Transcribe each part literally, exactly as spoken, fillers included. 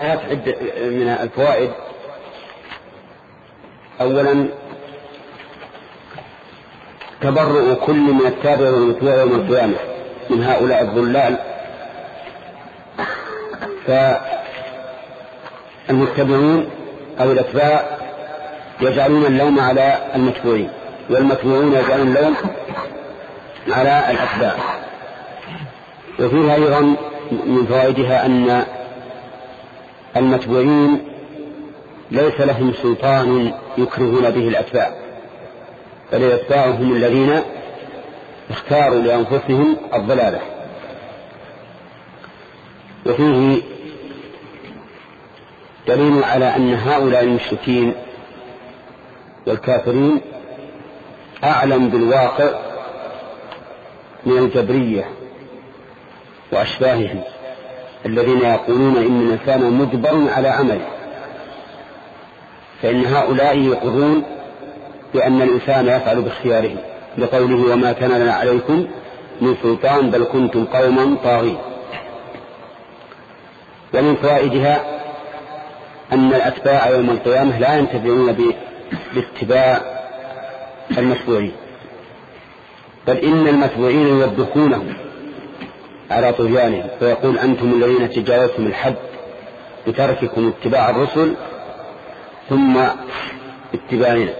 عدة من الفوائد. أولا تبرؤ كل من التابع والمتبوع يوم القيامة من هؤلاء الضلال، فالمتبعون أو الأتباع يجعلون اللوم على المتبوعين، والمتبوعون يجعلون اللوم على الأتباع. وفيها أيضا من فوائدها أن المتبوعين ليس لهم سلطان يكرهون به الأتباع، بل الأتباع هم الذين اختاروا لأنفسهم الضلالة. وفيه دليل على أن هؤلاء المشركين والكافرين أعلم بالواقع من الجبرية وأشباههم الذين يقولون إن الإنسان مجبر على عمله، فإن هؤلاء يقولون بأن الإنسان يفعل باختياره، لقوله وما كان لنا عليكم من سلطان بل كنتم قوما طاغين. ومن فوائدها أن الأتباع يوم القيامة لا ينتفعون باتباع المتبوعين، بل إن المتبوعين يوبخونهم على طغيانهم، فيقول أنتم الذين تجاوزتم الحد بترككم اتباع الرسل ثم اتباعنا.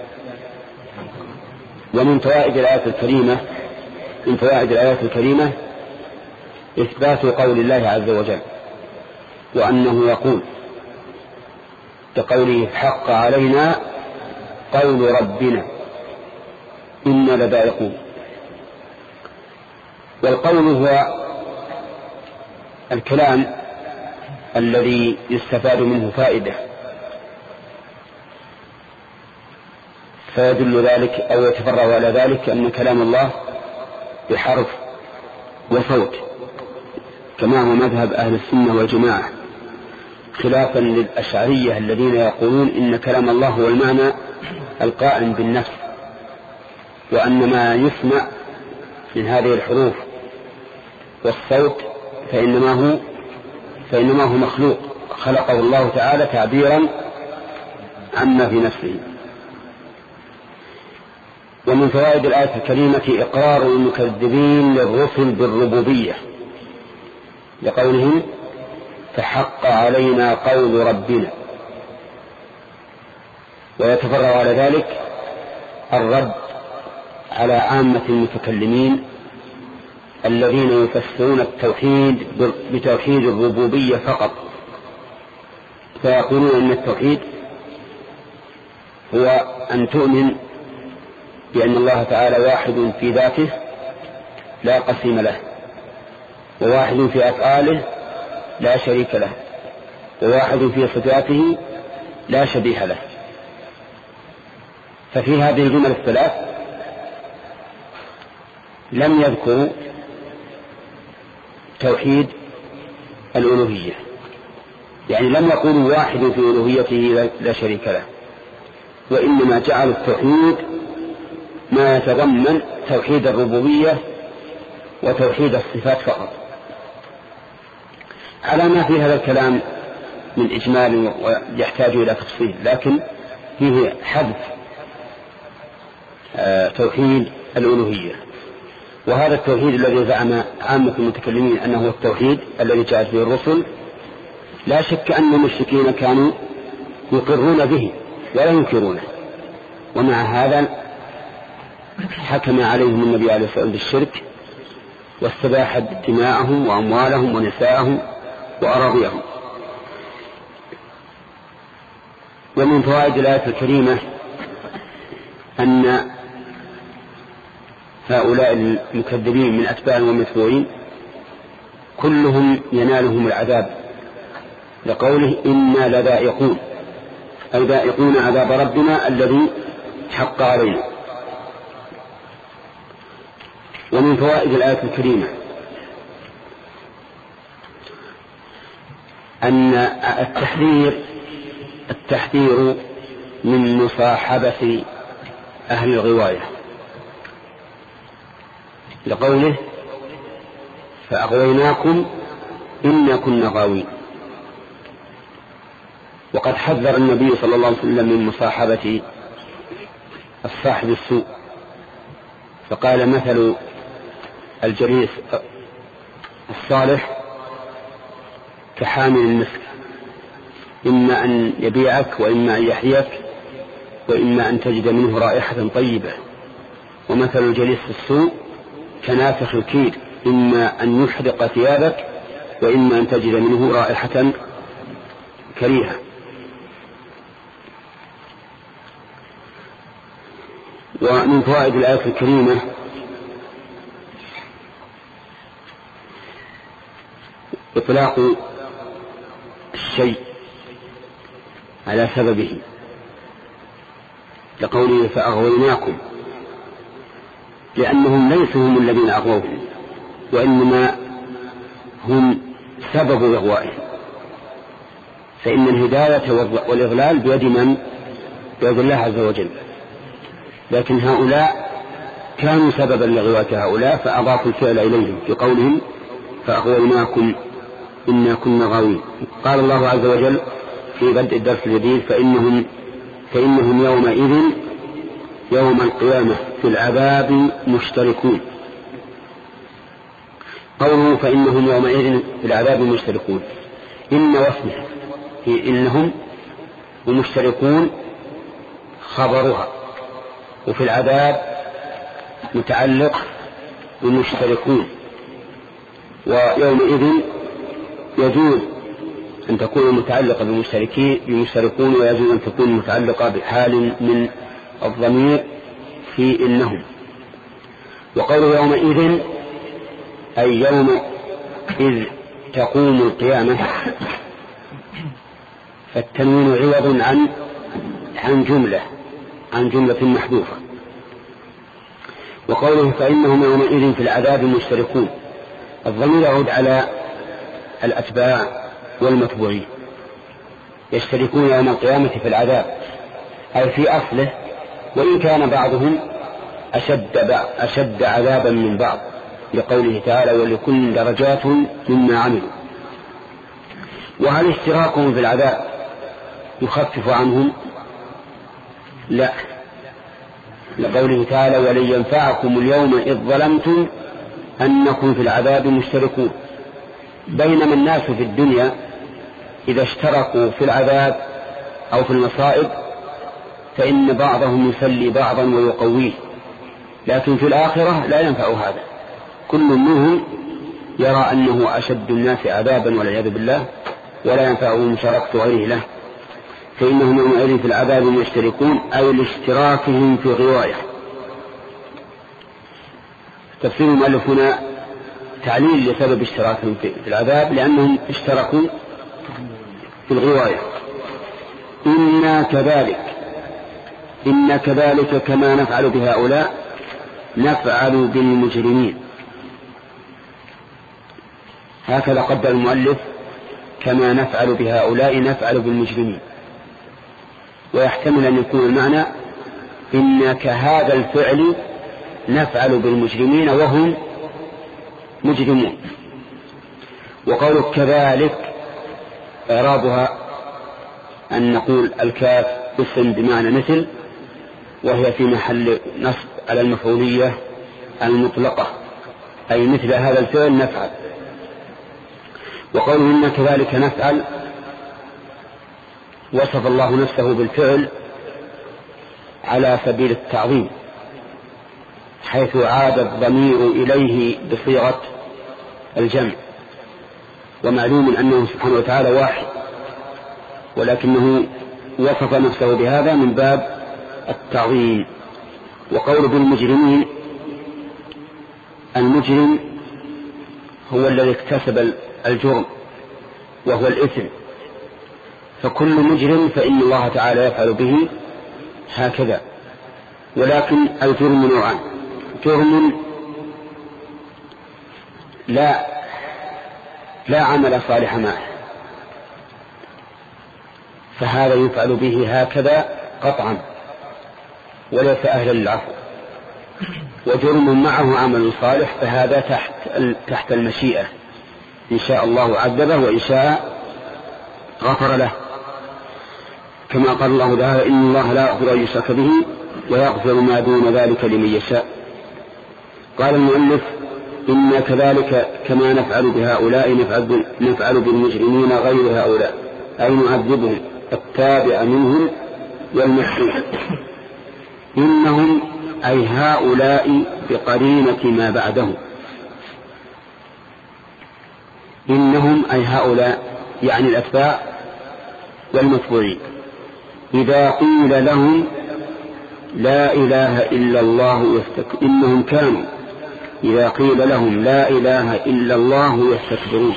ومن فوائد الآية الكريمة من فوائد الآيات الكريمة إثبات قول الله عز وجل، وأنه يقول كقوله حق علينا قول ربنا إنا لذائقون. والقول هو الكلام الذي يستفاد منه فائدة، فيدل ذلك أو يتفرع على ذلك أن كلام الله بحرف وصوت، كما هو مذهب أهل السنة والجماعة، خلافا للأشعرية الذين يقولون إن كلام الله هو المعنى القائم بالنفس، وأن ما يسمع من هذه الحروف والصوت فإنما هو فإنما هو مخلوق خلقه الله تعالى تعبيرا عما في نفسه. ومن فوائد الآية الكريمة إقرار المكذبين للرسل بالربوبية، لقولهم فحق علينا قول ربنا. ويتفرع على ذلك الرد على عامة المتكلمين الذين يفسرون التوحيد بتوحيد الربوبية فقط، فيقولون أن التوحيد هو أن تؤمن بأن الله تعالى واحد في ذاته لا قسيم له، وواحد في أفعاله لا شريك له، وواحد في صفاته لا شبيه له. ففي هذه الجمل الثلاث لم يذكروا توحيد الألوهية، يعني لم يقولوا واحد في ألوهيته لا شريك له، وإنما جعلوا التوحيد ما يتضمن توحيد الربوبية وتوحيد الصفات فقط، على ما في هذا الكلام من إجمال ويحتاج إلى تفصيل، لكن فيه حذف آه توحيد الألوهية. وهذا التوحيد الذي زعم عامة المتكلمين أنه هو التوحيد الذي جاءت به الرسل، لا شك أن المشركين كانوا يقرون به ولا ينكرونه، ومع هذا حكم عليهم النبي عليه الصلاة والسلام بالشرك واستباح دماءهم وأموالهم ونساءهم وأراضيهم. ومن فوائد الآية الكريمة أن هؤلاء المكذبين من أتباع ومتبوعين كلهم ينالهم العذاب، لقوله إنا لذائقون، أي ذائقون عذاب ربنا الذي حق علينا. ومن فوائد الآية الكريمة أن التحذير التحذير من مصاحبة أهل الغواية، لقوله فأغويناكم إنا كنا غاوين. وقد حذر النبي صلى الله عليه وسلم من مصاحبة الصاحب السوء، فقال مثل الجليس الصالح كحامل المسك، إما أن يبيعك وإما أن يحييك وإما أن تجد منه رائحة طيبة. ومثل الجليس السوء كنافخ الكير، إما أن يحرق ثيابك وإما أن تجد منه رائحة كريهة. ومن فوائد الآية الكريمة إطلاق الشيء على سببه، لقوله فأغويناكم، لأنهم ليسوا هم الذين أغووهم وإنما هم سبب إغوائهم، فإن الهداية والإضلال بيد من؟ بيد الله عز وجل، لكن هؤلاء كانوا سببا لغواية هؤلاء فأضافوا الفعل إليهم في قولهم فأغويناكم إنا كنا غاوين. قال الله عز وجل في بدء الدرس الجديد فإنهم, فإنهم يومئذ يوم القيامة في العذاب مشتركون. قوله فإنهم يومئذ في العذاب مشتركون، إن واسمه في إنهم ومشتركون خبرها، وفي العذاب متعلق بمشتركون، ويومئذ يجوز أن تكون متعلقة بمشتركون ويجوز أن تكون متعلقة بحال من الضمير في إنهم. وقوله يومئذ أي يوم إذ تقوم القيامة، فالتنوين عوض عن عن جملة عن جملة محذوفة. وقوله فإنهم يومئذ في العذاب مشتركون، الضمير يعود على الأتباع والمتبوعين، يشتركون يوم القيامة في العذاب أي في أصله، وإن كان بعضهم أشد, أشد عذابا من بعض، لقوله تعالى ولكل درجات مما عملوا. وهل اشتراكهم في العذاب يخفف عنهم؟ لا، لقوله تعالى ولن ينفعكم اليوم إذ ظلمتم أنكم في العذاب مشتركون، بينما الناس في الدنيا إذا اشتركوا في العذاب أو في المصائب فإن بعضهم يسلي بعضا ويقويه، لكن في الآخرة لا ينفع هذا، كل منهم يرى أنه أشد الناس عذابا والعياذ بالله ولا ينفعه مشاركة غيره له. فإنهم يومئذ في العذاب مشتركون أي لاشتراكهم في غواية. تفسير المؤلف هنا تعليل لسبب اشتراكهم في العذاب، لأنهم اشتركوا في الغواية. إنا كذلك إنا كذلك كما نفعل بهؤلاء نفعل بالمجرمين. هكذا قدر المؤلف كما نفعل بهؤلاء نفعل بالمجرمين، ويحتمل أن يكون المعنى إن كهذا الفعل نفعل بالمجرمين وهم مجرمون. وقول كذلك إعرابها أن نقول الكاف اسم بمعنى مثل، وهي في محل نصب على المفعولية المطلقة، أي مثل هذا الفعل نفعل. وقوله إن كذلك نفعل وصف الله نفسه بالفعل على سبيل التعظيم، حيث عاد الضمير إليه بصيغة الجمع، ومعلوم أنه سبحانه وتعالى واحد، ولكنه وصف نفسه بهذا من باب التعظيم. وقول بالمجرمين، المجرم هو الذي اكتسب الجرم وهو الإثم، فكل مجرم فإن الله تعالى يفعل به هكذا. ولكن الجرم نوعان، جرم لا لا عمل صالح معه فهذا يفعل به هكذا قطعا وليس أهلا للعفو، وجرم معه عمل صالح فهذا تحت تحت المشيئة، إن شاء الله عذبه وإن شاء غفر له. كما قال الله تعالى إن الله لا يغفر أن يشرك به ويغفر ما دون ذلك لمن يشاء. قال المؤلف إنا كذلك كما نفعل بهؤلاء نفعل, نفعل بالمجرمين غير هؤلاء، أي نعذبهم التابع منهم والمحسوس. إنهم أي هؤلاء بقرينة ما بعدهم، إنهم أي هؤلاء يعني الأتباع والمتبوعين إذا قيل لهم لا إله إلا الله يستك... إنهم كانوا إذا قيل لهم لا إله إلا الله يستكبرون.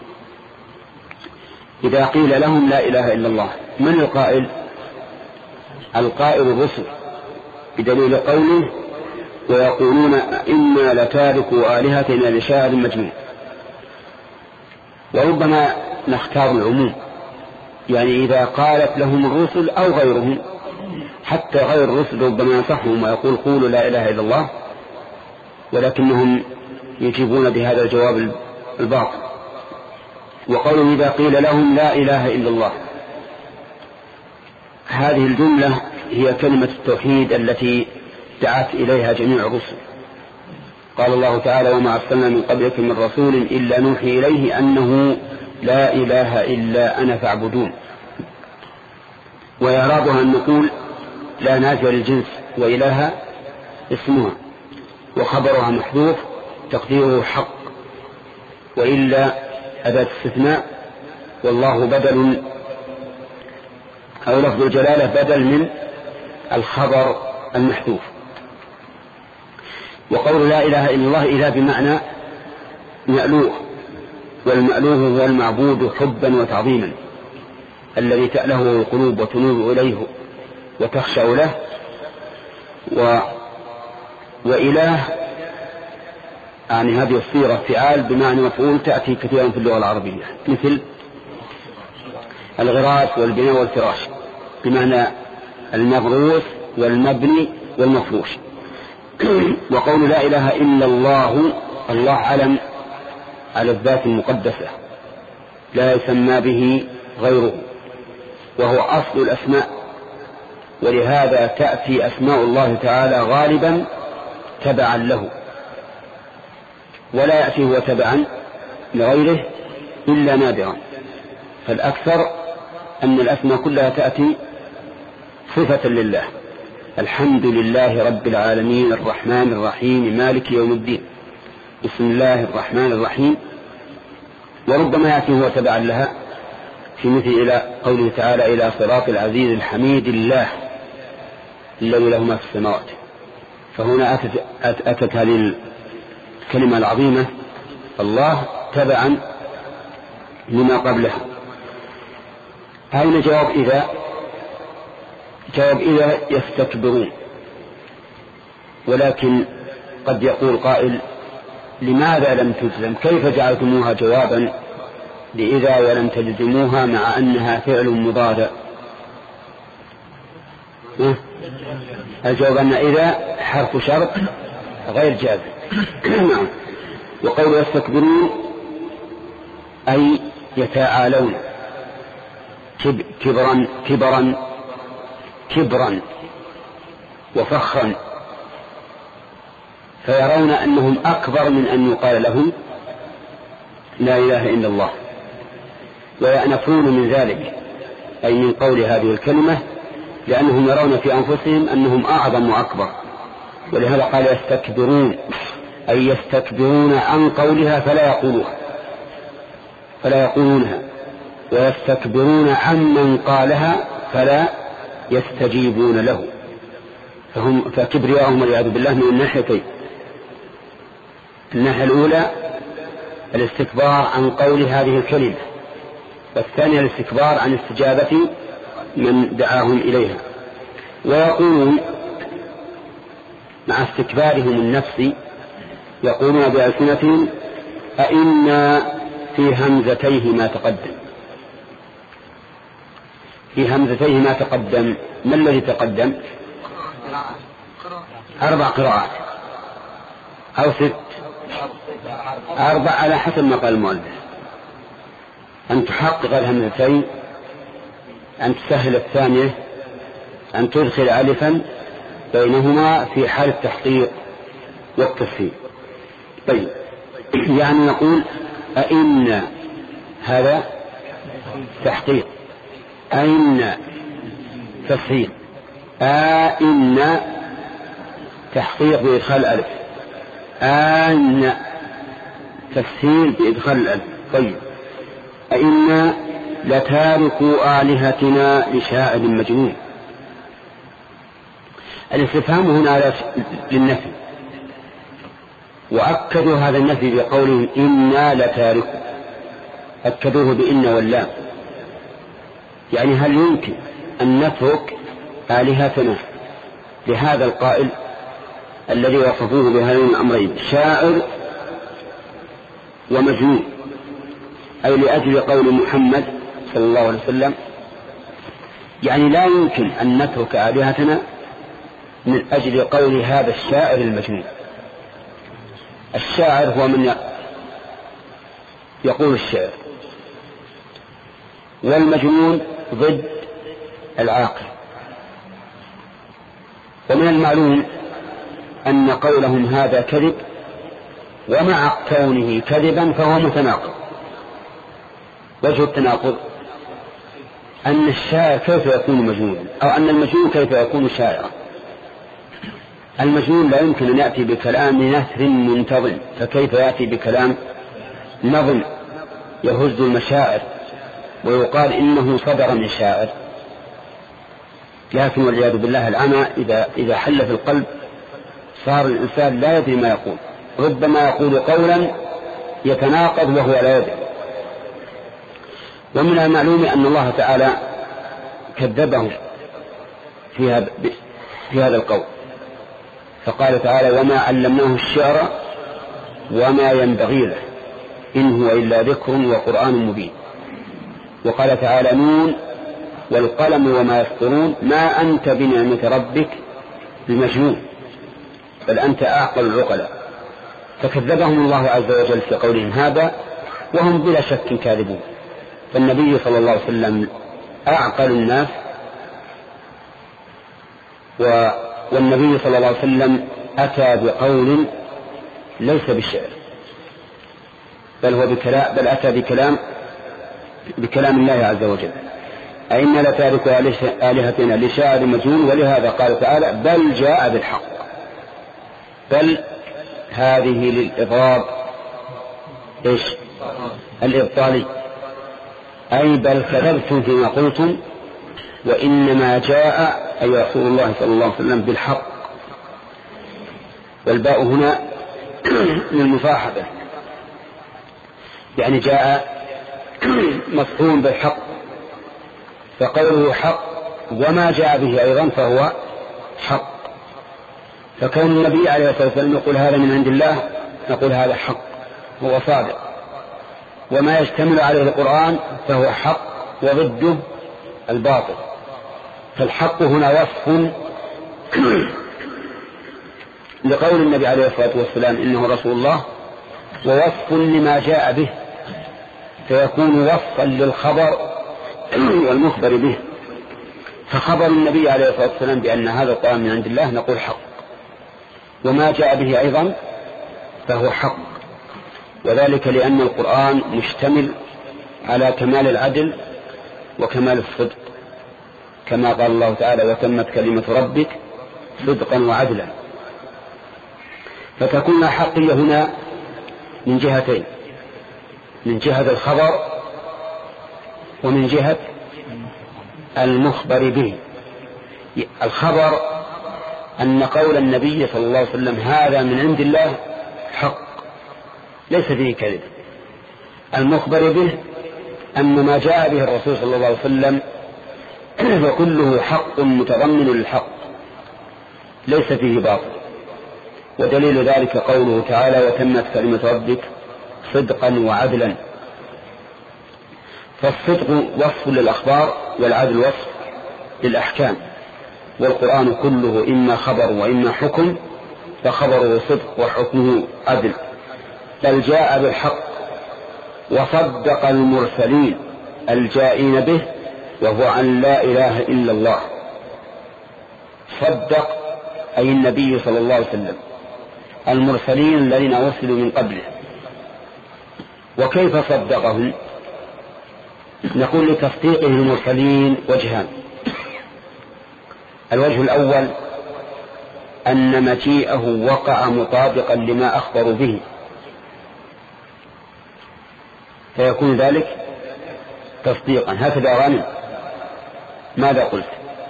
إذا قيل لهم لا إله إلا الله، من القائل؟ القائل الرسل، بدليل قوله ويقولون إنا لتاركوا آلهتنا لشاعر مجنون. وربما نختار العموم، يعني إذا قالت لهم الرسل أو غيرهم، حتى غير الرسل ربما ينصحهم ويقول قولوا لا إله إلا الله، ولكنهم يجيبون بهذا الجواب الباطل. وقالوا إذا قيل لهم لا إله إلا الله، هذه الجملة هي كلمة التوحيد التي دعت إليها جميع الرسل. قال الله تعالى وما أرسلنا من قبلك من رسول إلا نوحي إليه أنه لا إله إلا أنا فاعبدون. وإعرابها أن نقول لا نافية للجنس وإله اسمها، وخبرها محذوف تقديره حق، وإلا أداة استثناء، والله بدل أو لفظ الجلالة بدل من الخبر المحذوف. وقول لا إله إلا الله إذا بمعنى مألوه، والمألوه هو المعبود حبا وتعظيما الذي تألهه القلوب وتنوب إليه وتخشع له. و... وإله يعني هذه الصيغة فعال بمعنى مفعول تأتي كثيرا في اللغة العربية، مثل الغراس والبناء والفراش بمعنى المغروس والمبني والمفروش. وقول لا إله إلا الله، الله علم على الذات المقدسة لا يسمى به غيره، وهو أصل الأسماء، ولهذا تأتي أسماء الله تعالى غالبا تبعا له، ولا يأتي هو تبعا لغيره إلا نادرا. فالأكثر أن الأسماء كلها تأتي صفة لله: الحمد لله رب العالمين الرحمن الرحيم مالك يوم الدين، بسم الله الرحمن الرحيم. وربما يأتي هو تبعا لها في مثل إلى قوله تعالى إلى صراط العزيز الحميد الله الذي له ما في السماوات. فهنا أتت, أتت هذه الكلمة العظيمة الله تبعا لما قبلها. أين جواب إذا؟ جواب إذا يستكبرون. ولكن قد يقول قائل لماذا لم تجزم؟ كيف جعلتموها جوابا لإذا ولم تجزموها مع أنها فعل مضارع؟ الجواب أن إذا حرف شرط غير جازم. وقول يستكبرون أي يتعالون كبرا كبرا كبرا وفخرا، فيرون أنهم أكبر من أن يقال لهم لا إله إلا الله، ويأنفون من ذلك أي من قول هذه الكلمة، لأنهم يرون في أنفسهم أنهم أعظم وأكبر. ولهذا قال يستكبرون أي يستكبرون عن قولها فلا يقولوها فلا يقولونها، ويستكبرون عمن قالها فلا يستجيبون له. فهم فكبرياءهم والعياذ بالله من الناحيتين: الناحية الأولى الاستكبار عن قول هذه الكلمة، والثانية الاستكبار عن استجابة من دعاهم إليها. ويقولون مع استكبارهم النفسي يقولون بألسنتهم أئنا في همزتيه ما تقدم. في همزتيه ما تقدم، ما الذي تقدم؟ أربع قراءات أو ست، أربع على حسب ما قال المؤلف، أن تحقق الهمزتين أن تسهل الثانية أن تدخل ألفا بينهما في حال التحقيق والتفصيل. طيب، يعني نقول أئن هذا تحقيق، أئن تفصيل، أئن تحقيق بإدخال الألف، أئن تفصيل بإدخال الألف. طيب، أئن لتاركوا آلهتنا لشاعر مجنون. الاستفهام هنا للنفي، وأكدوا هذا النفي بقولهم إنا لتاركوا، أكدوه بإن واللام، يعني هل يمكن أن نترك آلهتنا لهذا القائل الذي وصفوه بهذين الأمرين شاعر ومجنون، أي لأجل قول محمد صلى الله عليه وسلم؟ يعني لا يمكن أن نترك آلهتنا من أجل قول هذا الشاعر المجنون. الشاعر هو من يقول الشعر، والمجنون ضد العاقل. ومن المعلوم أن قولهم هذا كذب، ومع كونه كذبا فهو متناقض. وجه التناقض أن الشاعر كيف يكون مجنونا، أو أن المجنون كيف يكون شاعرا. المجنون لا يمكن أن يأتي بكلام نثر منتظم، فكيف يأتي بكلام نظم يهز المشاعر ويقال إنه صدر من شاعر؟ لكن والعياذ بالله العمى إذا, إذا حل في القلب صار الإنسان لا يدري ما يقول، ربما يقول قولا يتناقض وهو لا يدري. ومن المعلوم أن الله تعالى كذبهم في هذا, في هذا القول، فقال تعالى وما علمناه الشعر وما ينبغي له إن هو إلا ذكر وقرآن مبين. وقال تعالى نون والقلم وما يسطرون ما أنت بنعمة ربك بمجنون بل أنت أعقل العقلاء. فكذبهم الله عز وجل في قولهم هذا، وهم بلا شك كاذبون. فالنبي صلى الله عليه وسلم أعقل الناس، والنبي صلى الله عليه وسلم أتى بقول ليس بالشعر، بل هو بكلام، بل أتى بكلام بكلام الله عز وجل. أئنا لتارك آلهتنا لشاعر مجنون. ولهذا قال تعالى بل جاء بالحق. بل هذه للإضراب إيش؟ الإبطالي، أي بل كذبتم فيما قلتم، وإنما جاء أي رسول الله صلى الله عليه وسلم بالحق. والباء هنا للمصاحبة، يعني جاء مفهوم بالحق، فقوله حق وما جاء به أيضا فهو حق. فكون النبي عليه الصلاة والسلام يقول هذا من عند الله نقول هذا حق، هو صادق. وما يشتمل عليه القرآن فهو حق وضده الباطل. فالحق هنا وصف لقول النبي عليه الصلاة والسلام إنه رسول الله، ووصف لما جاء به، فيكون وصفا للخبر والمخبر به. فخبر النبي عليه الصلاة والسلام بأن هذا القرآن من عند الله نقول حق، وما جاء به أيضا فهو حق. وذلك لأن القرآن مشتمل على كمال العدل وكمال الصدق، كما قال الله تعالى وتمت كلمة ربك صدقا وعدلا. فتكون حقية هنا من جهتين، من جهة الخبر ومن جهة المخبر به. الخبر أن قول النبي صلى الله عليه وسلم هذا من عند الله حق ليس فيه كذب. المخبر به أن ما جاء به الرسول صلى الله عليه وسلم فكله حق متضمن للحق ليس فيه باطل. ودليل ذلك قوله تعالى وتمت كلمة ربك صدقا وعدلا. فالصدق وصف للأخبار والعدل وصف للأحكام، والقرآن كله إما خبر وإما حكم، فخبره صدق وحكمه عدل. بل جاء بالحق وصدق المرسلين الجائين به وهو أن لا إله إلا الله. صدق أي النبي صلى الله عليه وسلم المرسلين الذين أرسلوا من قبله. وكيف صدقهم؟ نقول لتصديقه المرسلين وجهان. الوجه الأول أن مجيئه وقع مطابقا لما أخبروا به، فيكون ذلك تصديقا. هكذا غانم ماذا قلت؟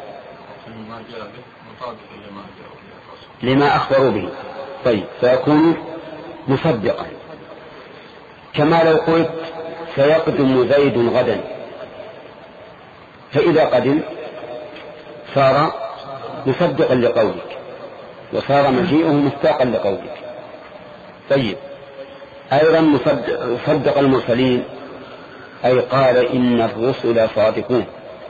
لما أخبروا به. طيب، فيكون مصدقا. كما لو قلت سيقدم زيد غدا، فإذا قدم صار مصدقا لقولك، وصار مجيئه مصداقا لقولك. طيب، أيضا مصدق المرسلين، أي قال إن الرسل صادقون،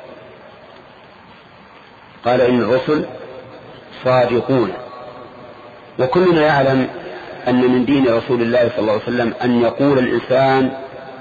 قال إن الرسل صادقون. وكلنا يعلم أن من دين رسول الله صلى الله عليه وسلم أن يقول الإنسان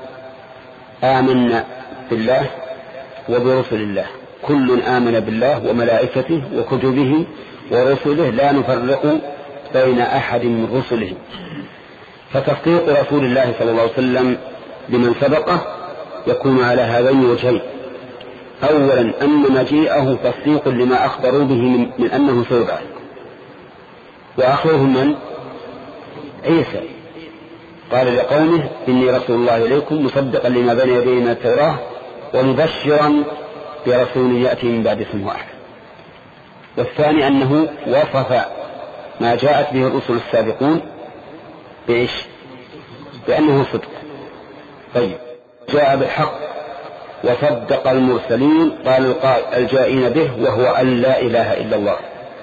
آمنا بالله وبرسل الله، كل آمن بالله وملائكته وكتبه ورسله لا نفرق بين أحد من رسله. فتصديق رسول الله صلى الله عليه وسلم لمن سبقه يكون على هذين الوجهين: أولا أن مجيئه تصديق لما أخبروا به من, من أنه سيبعث، وآخرهم من؟ عيسى، قال لقومه إني رسول الله إليكم مصدقا لما بين يدي من التوراة ومبشرا برسول يأتي من بعد اسمه أحمد. والثاني أنه وصف ما جاءت به الرسل السابقون بإيش؟ بأنه صدق. طيب، جاء بالحق وصدق المرسلين، قال الجائين به، وهو أن لا إله إلا الله.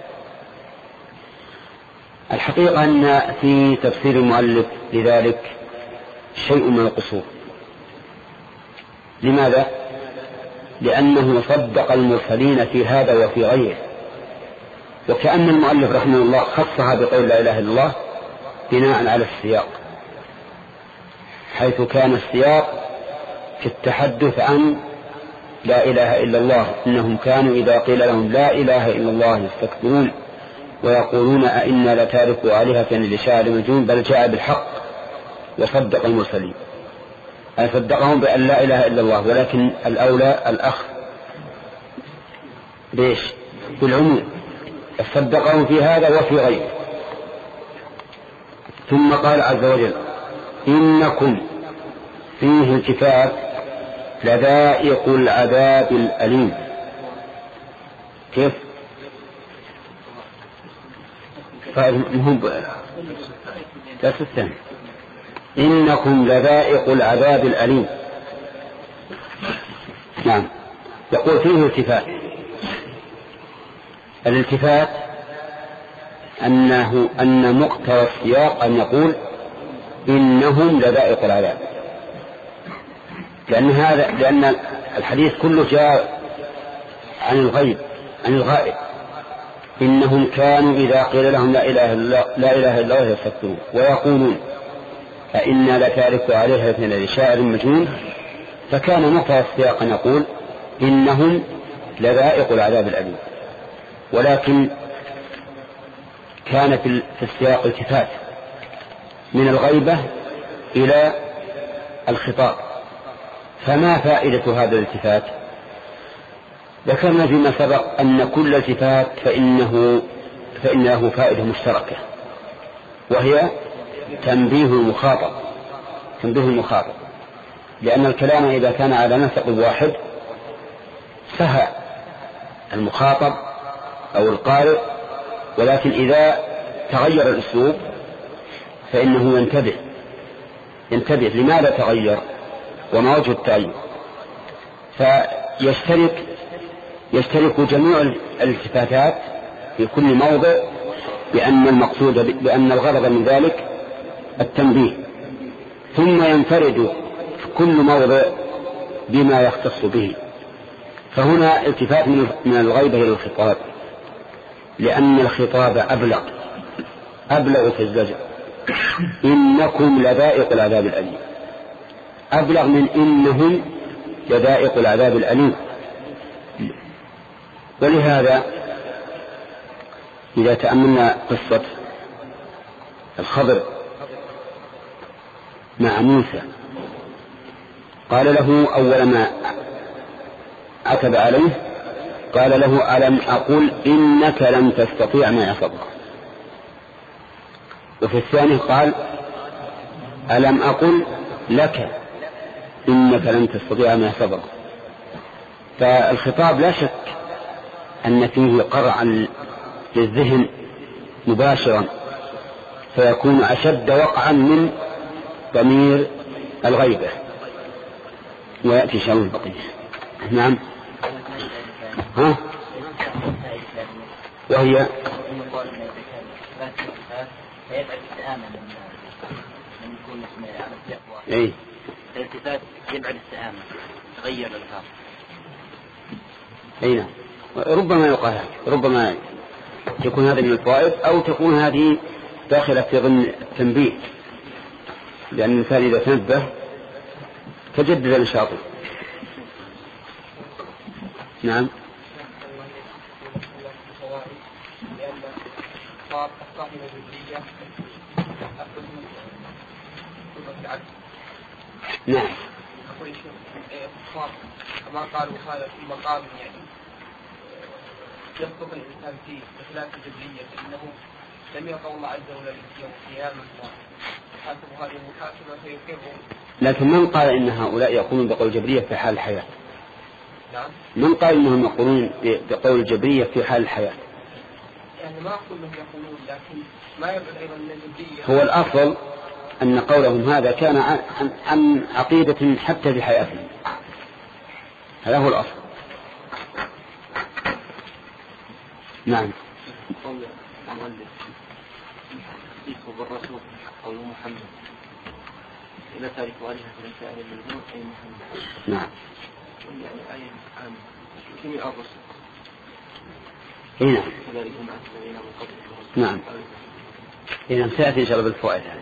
الحقيقة أن في تفسير المؤلف لذلك شيء من القصور. لماذا؟ لأنه صدق المرسلين في هذا وفي غيره، وكأن المؤلف رحمه الله خصها بقول لا إله إلا الله بناء على السياق، حيث كان السياق في التحدث عن لا إله إلا الله، إنهم كانوا إذا قيل لهم لا إله إلا الله يستكبرون ويقولون أئنا لتاركوا آلهتنا لشاعر مجنون، بل جاء بالحق وصدق المرسلين، أي صدقهم بأن لا إله إلا الله. ولكن الأولى الأخ ليش؟ بالعموم، صدقهم في هذا وفي غيره. ثم قال عز وجل إنكم فيه الكتاب لذائق العذاب الأليم. كيف؟ فهم درس الثاني. إنكم لذائق العذاب الأليم. نعم، يقول فيه التفات. الالتفات أنه أن مقتضى السياق أن يقول إنهم لذائق العذاب، لأن هذا لأن الحديث كله جاء عن الغيب، عن الغائب. إنهم كانوا إذا قيل لهم لا إله إلا لا إله إلا الله يستكبرون ويقولون أئنا لتاركوا آلهتنا لشاعر مجنون. فكان مقتضى السياق أن يقول إنهم لذائق العذاب الأليم، ولكن كان في السياق التفات من الغيبة إلى الخطاب. فما فائدة هذا الالتفات؟ ذكرنا فيما سبق أن كل التفات فإنه فإنه فائدة مشتركة، وهي تنبيه المخاطب تنبيه المخاطب لأن الكلام إذا كان على نسق واحد سهى المخاطب أو القارئ، ولكن إذا تغير الأسلوب فإنه ينتبه ينتبه لماذا تغير وما وجه التغير. فيشترك يشترك جميع الالتفاتات في كل موضع بأن المقصود بأن الغرض من ذلك التنبيه، ثم ينفرد في كل موضع بما يختص به. فهنا التفات من الغيبة إلى الخطاب، لأن الخطاب أبلغ أبلغ في الزجر. إنكم لذائق العذاب الأليم، أبلغ من إنهم لذائق العذاب الأليم، ولهذا إذا تأملنا قصة الخضر مع موسى قال له أول ما عتب عليه قال له ألم أقل إنك لن تستطيع معي صبرا. وفي الثاني قال ألم أقل لك إنك لن تستطيع معي صبرا. فالخطاب لا شك أن فيه قرعا للذهن مباشرا فيكون أشد وقعا من ضمير الغيبة. ويأتي شأن البقية. نعم. ها؟ وهي اي الالتفات يبعد السهامة تغير الألفاظ. اي نعم. ربما يقال ربما يكون هذا من الفوائد أو تكون هذه داخلة في ضمن التنبيه لأن الإنسان إذا تنبه تجدد نشاطه. نعم. نعم. كما قالوا هذا في مقام يعني يسقط الإنسان فيه بخلاف الجبرية فإنه لم يقع الله عز وجل يوم القيامة وحاسب هذه المحاسبة فيقر. لكن من قال إن هؤلاء يقولون بقول الجبرية في حال الحياة؟ نعم. من قال إنهم يقولون بقول الجبرية في حال الحياة؟ يعني ما أقول لهم يقولون لكن ما يبعد أيضا من الجبرية. هو الأفضل أن قولهم هذا كان عن, عن, عن عقيدة حتى في حياتهم. هذا هو الأصل. نعم. قول المؤلف يصف بالرسول قول محمد إلى تارك آلهة الإنسان الملزوم أي محمد. نعم. يعني آية عامة كمية الرسل. إيه نعم. كذلك هم أتبعين من قبل. نعم. إذا سيأتي إن شاء الله بالفوائد هذه.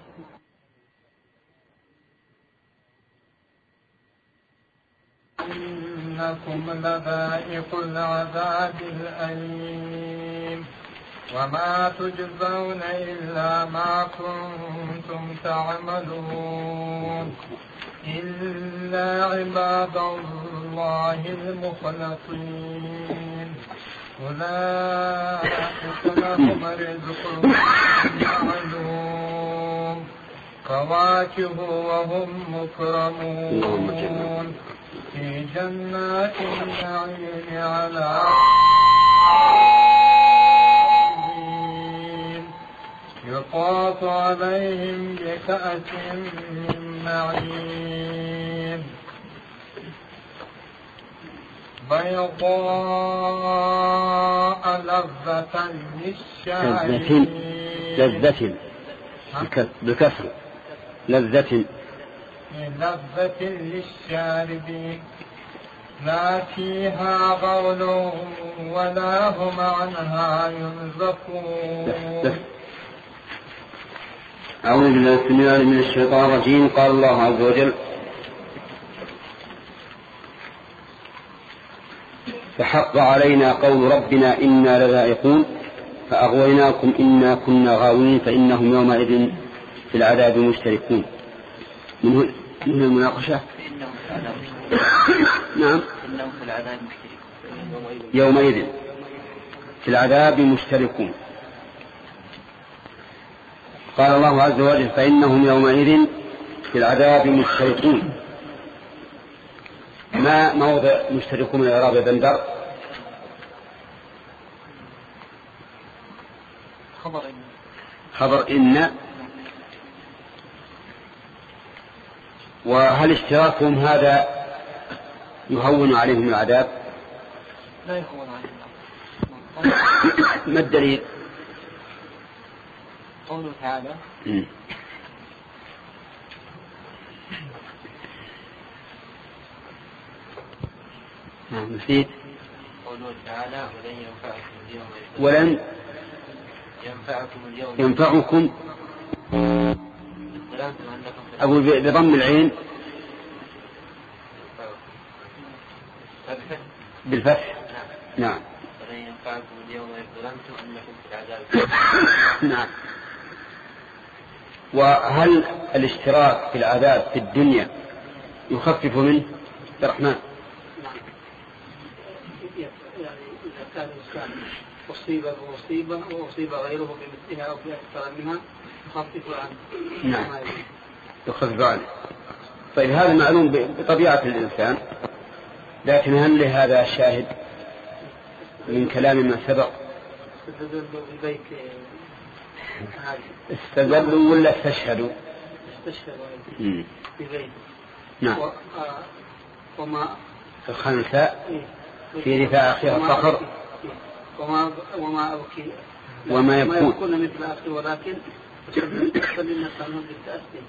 إنكم لذائق العذاب الأليم وما تجزون إلا ما كنتم تعملون إلا عباد الله المخلصين أولئك لهم رزق معلوم فواكه وهم مكرمون في جنات النعيم على يطاف عليهم بكأس من معين بيضاء لذة للشاربين لذة بكسر لذة لذة للشاربين لا فيها غول ولا هم عنها ينزفون. أعوذ بالله السميع العليم من الشيطان الرجيم. قال الله عز وجل فحق علينا قول ربنا إنا لذائقون فأغويناكم إنا كنا غاوين فإنهم يومئذ في العذاب مشتركون. من هنا المناقشة. نعم. إنهم في العذاب مشتركون. يومئذ في العذاب مشتركون. قال الله عز وجل فإنهم يومئذ في العذاب مشتركون. ما موضع مشتركون من إعراب بندر؟ خبر إن. خبر إن. وهل اشتراكهم هذا يهون عليهم العذاب؟ لا يهون عليهم العذاب. ما الدليل؟ قوله تعالى نعم نسيت. قوله تعالى ولن ينفعكم اليوم ولن ينفعكم اليوم ينفعكم أقول بضم العين بالفتح. نعم. فلن ينفعكم اليوم إذ ظلمتم أنكم في العذاب. نعم. وهل الاشتراك في العذاب في الدنيا يخفف منه؟ عبد الرحمن. يعني إذا كان الإنسان أصيب بمصيبة وأصيب غيره بمثلها أو في أكثر منها يخفف عنه. نعم يخفف عنه. طيب هذا معلوم بطبيعة الإنسان، لكن هل لهذا شاهد من كلام من سبق؟ استدلوا ولا استشهدوا؟ استشهدوا في بيت. نعم. وما الخنساء في رثاء أخيها الفخر وما وما أبكي وما يكون مثل أخي ولكن فلنا كانوا بالتأسي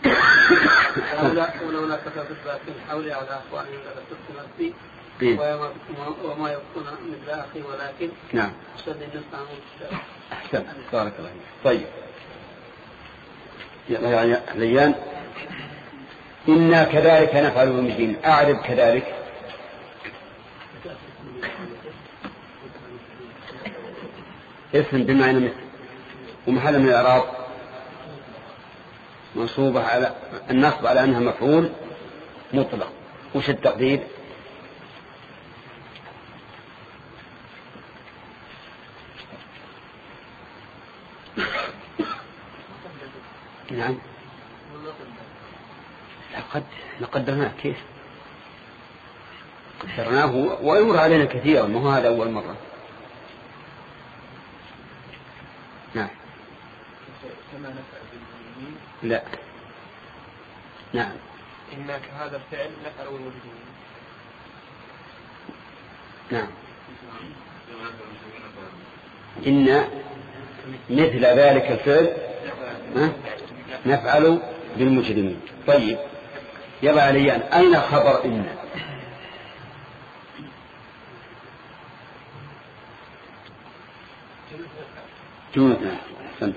ولولا كتبت باكين حولي على أخواني لكتبت نفسي وما يكون مثل أخي ولكن نعم أحسن. بارك الله فيك. طيب يا ليان إنا كذلك نفعل بالمجرمين. أعرف كذلك. اسم بمعنى مثل ومحل من الإعراب منصوبة على النصب على أنها مفعول مطلق. وش التقدير؟ نعم لقد نقدرناه. كيف قدرناه ويمر علينا كثيرا، ما هو هذا أول مرة. نعم. لا. نعم. إنك هذا الفعل نفعل بالمجرمين. نعم. إن مثل ذلك الفعل نفعل بالمجرمين. طيب يلا عليان أين خبر إن؟ جودنا. سنت.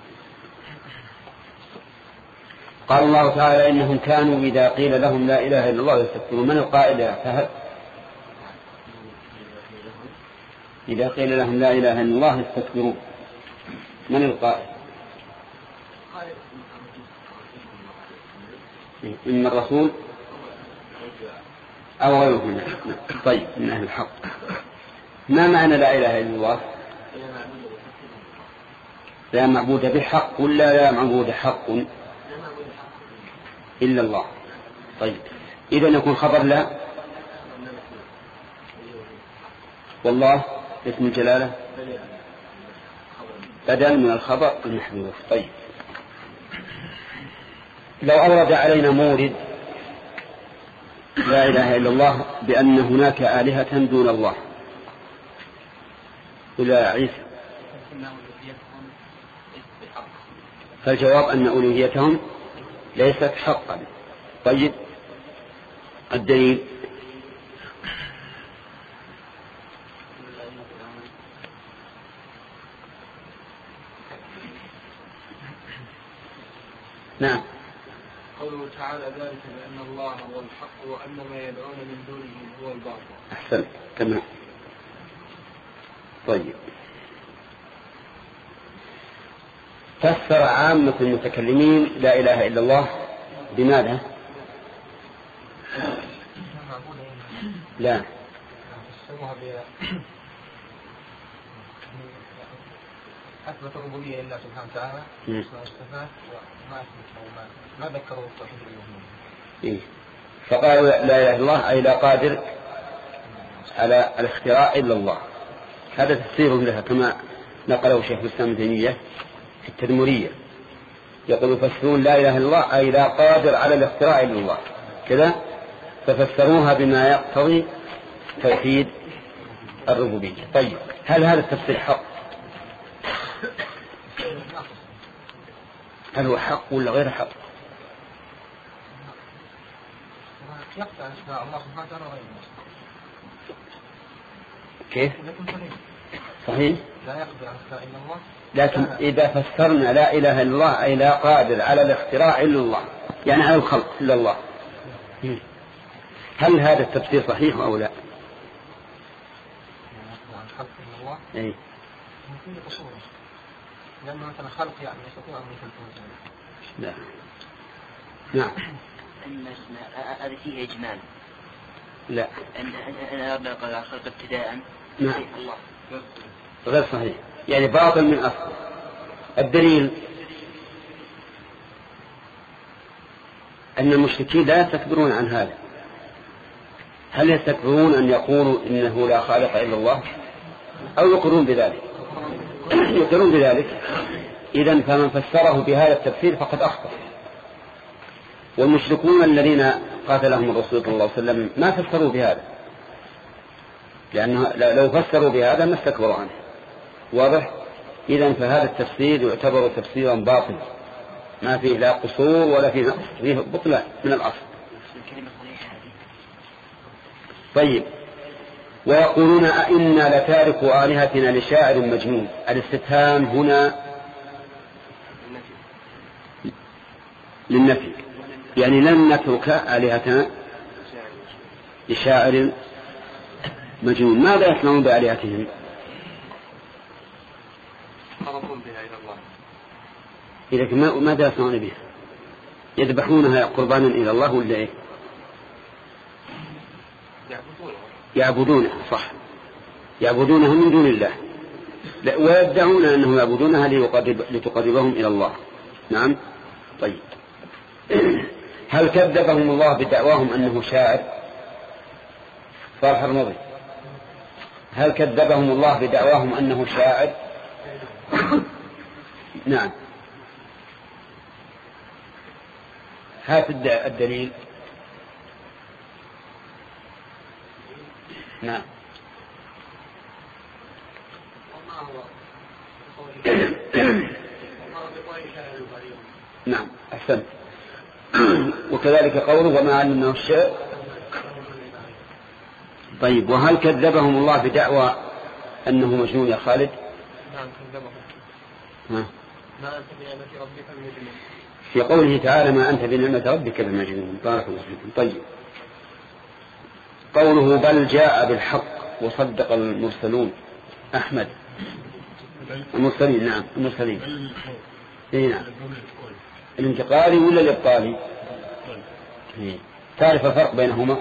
قال الله تعالى إنهم كانوا إذا قيل لهم لا إله إلا الله يستكبرون. من القائل يا فهد؟ إذا قيل لهم لا إله إلا الله يستكبرون. من القائل؟ إن الرسول أو غيره. طيب من أهل الحق. ما معنى لا إله إلا الله؟ لا معبود بحق ولا لا معبود حق إلا الله. طيب إذن يكون خبر لا والله اسم الجلالة بدل من الخبر المحذوف. طيب لو أورد علينا مورد لا إله إلا الله بأن هناك آلهة دون الله إلا عيسى، فالجواب أن ألوهيتهم ليست حقا. طيب الدليل؟ نعم. قوله تعالى ذلك بأن الله هو الحق وأن ما يدعون من دونه هو الباطل. أحسن. تمام. طيب فسر عامة المتكلمين لا إله إلا الله بماذا؟ لا أثبت الربوبية لله سبحانه وتعالى واستثناء وما ما ذكروا التوحيد الألوهية. فقالوا لا إله إلا الله أي لا قادر على الاختراع إلا الله. هذا تفسير لها كما نقله شيخ الإسلام ابن تيمية في التدمرية، يقول يفسرون لا إله إلا الله أي لا قادر على الاختراع إلا الله كذا، ففسروها بما يقتضي توحيد الربوبية. طيب هل هذا التفسير حق؟ هل هو حق ولا غير حق؟ يقطع اسماء الله سبحانه وتعالى غير كيف؟ صحيح؟ لا يقدر على اختراع إلا الله. لكن إذا فسرنا لا إله إلا الله أي لا قادر على الاختراع إلا الله، يعني على الخلق إلا الله، هل هذا التفسير صحيح أو لا؟ الخلق من الله. إيه. ممكن قصوره. لأنه مثلا خلق يعني يستطيع أن يخلقه. لا. نعم. هذا فيه إجمال. لا. أن أن أن قال الخلق ابتداء. نعم. الله. غير صحيح. يعني باطل من أصل. الدليل أن المشركين لا يستكبرون عن هذا. هل يستكبرون أن يقولوا إنه لا خالق إلا الله أو يقرون بذلك؟ يقرون بذلك. إذن فمن فسره بهذا التفسير فقد أخطأ. والمشركون الذين قاتلهم الرسول صلى الله عليه وسلم ما فسروا بهذا، لأنه لو فسروا بهذا ما استكبروا عنه. واضح؟ إذن فهذا التفسير يعتبر تفسيرا باطلا ما فيه لا قصور ولا فيه فيه بطلان من الأصل. طيب، ويقولون أئنا لتارك آلهتنا لشاعر مجنون. الاستفهام هنا للنفي، يعني لن نترك آلهتنا لشاعر مجنون. ماذا يصنعون بآلهتهم؟ يقربون بها إلى الله. إذا ماذا يصنعون بها؟ يذبحونها قربانا إلى الله ولا إيه؟ يعبدونها. صح، يعبدونها من دون الله، ويدعون أنهم يعبدونها لتقربهم إلى الله. نعم. طيب، هل كذبهم الله بدعواهم أنه شاعر؟ صالح المضي، هل كذبهم الله بدعواهم أنه شاعر؟ نعم. هات الدليل. نعم. نعم، أحسنت. وكذلك قوله وما علمناه الشعر. طيب، وهل كذبهم الله بدعوى أنه مجنون يا خالد؟ نعم كذبهم. ها. ما أنت بنعمة ربك بمجنون. في قوله تعالى ما أنت بنعمة ربك بمجنون. بارك الله فيكم. طيب، قوله بل جاء بالحق وصدق المرسلون. أحمد. المرسلين. نعم المرسلين. إيه نعم. الانتقالي ولا الإبطالي؟ إيه. تعرف الفرق بينهما؟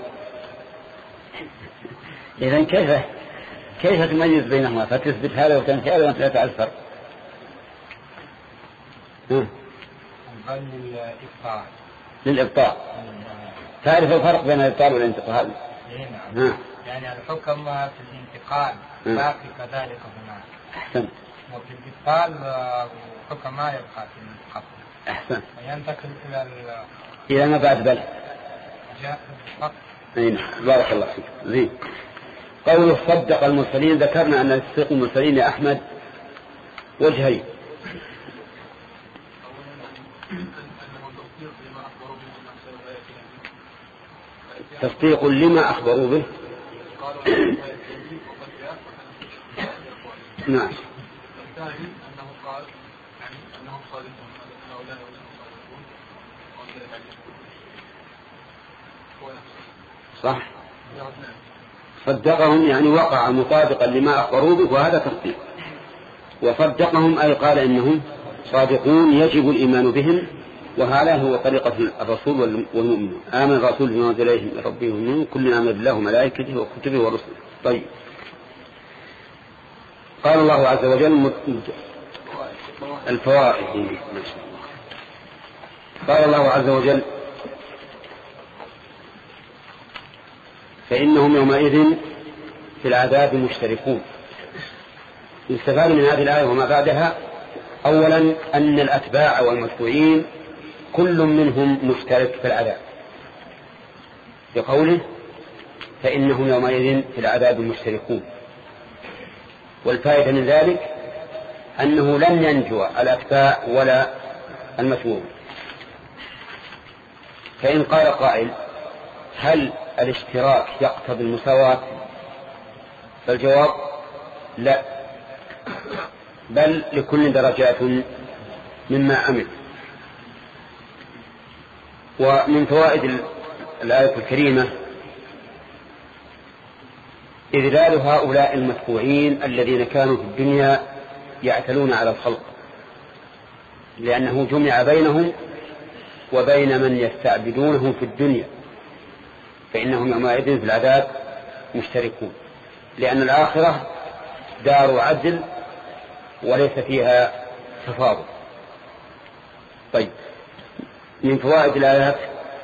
إذن كيف كيف تميز بينهما فتثبت هذا وتنفي هذا وأنت لا تعرف الفرق؟ بل للإبطال. للإبطال. تعرف الفرق بين الإبطال والانتقال؟ إيه نعم. يعني الحكم في الانتقال باقي كذلك هنا. أحسن. وفي الإبطال الحكم ما يبقى في الانتقال. أحسن. وينتقل إلى إلى ما بعد بل. جاء بالحق. أين بارك الله فيك. زين. قوله صدق المرسلين، ذكرنا أن تصديق المرسلين يا أحمد وجهين. تصديق لما أخبروا به. نعم. الثاني أنه قال أنهم صادقون هؤلاء صح. صدقهم يعني وقع مطابقا لما أخبروا به، وهذا تصديق. وصدقهم أي قال إنهم صادقون يجب الإيمان بهم، وهذا هو طريقة الرسول والمؤمنون. آمن الرسول بما أنزل إليه من ربه والمؤمنون كلنا آمن بالله وملائكته وكتبه ورسله. طيب، قال الله عز وجل الفوائد. قال الله عز وجل فإنهم يومئذ في العذاب مشتركون. يستفاد من هذه الآية وما بعدها أولا أن الأتباع والمتبوعين كل منهم مشترك في العذاب، بقوله فإنهم يومئذ في العذاب مشتركون. والفائدة من ذلك أنه لن ينجو الأتباع ولا المتبوع. فإن قال قائل هل الاشتراك يقتضي المساواة؟ فالجواب لا، بل لكل درجات مما عمل. ومن فوائد الآية الكريمة إذلال هؤلاء المتبوعين الذين كانوا في الدنيا يعتلون على الخلق، لأنه جمع بينهم وبين من يستعبدونهم في الدنيا، فإنهم يومئذ في العذاب مشتركون، لأن الآخرة دار عدل وليس فيها تفاضل. طيب، من فوائد الآيات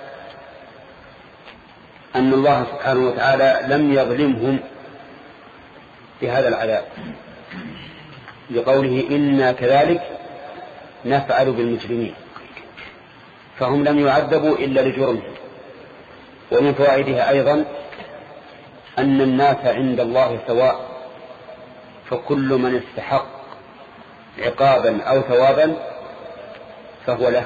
أن الله سبحانه وتعالى لم يظلمهم بهذا العذاب، لقوله إنا كذلك نفعل بالمجرمين، فهم لم يعذبوا إلا لجرمهم. ومن فوائدها أيضا أن الناس عند الله سواء، فكل من استحق عقابا أو ثوابا فهو له،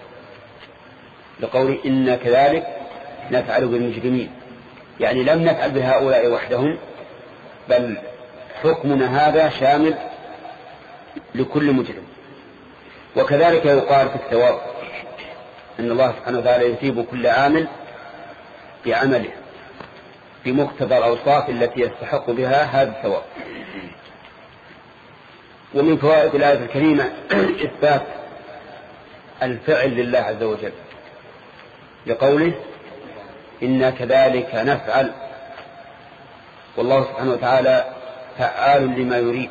لقول إنا كذلك نفعل بالمجرمين، يعني لم نفعل بهؤلاء وحدهم، بل حكمنا هذا شامل لكل مجرم. وكذلك يقال في الثواب أن الله سبحانه وتعالى يثيب كل عامل بعمله بمقتضى الأوصاف التي يستحق بها هذا الثواب. ومن فوائد الآية الكريمة إثبات الفعل لله عز وجل، لقوله إنا كذلك نفعل، والله سبحانه وتعالى فعال لما يريد.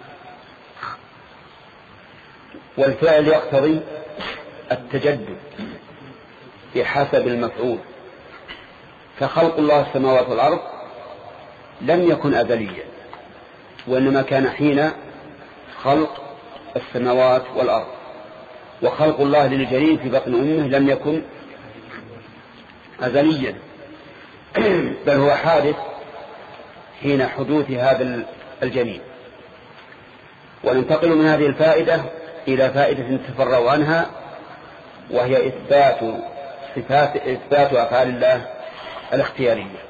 والفعل يقتضي التجدد بحسب المفعول، فخلق الله السماوات والأرض لم يكن أزليا، وإنما كان حين خلق السماوات والأرض، وخلق الله للجنين في بطن أمه لم يكن أزليا، بل هو حادث حين حدوث هذا الجنين. وننتقل من هذه الفائدة إلى فائدة تفرع عنها، وهي إثبات صفات إثبات أفعال الله الاختيارية،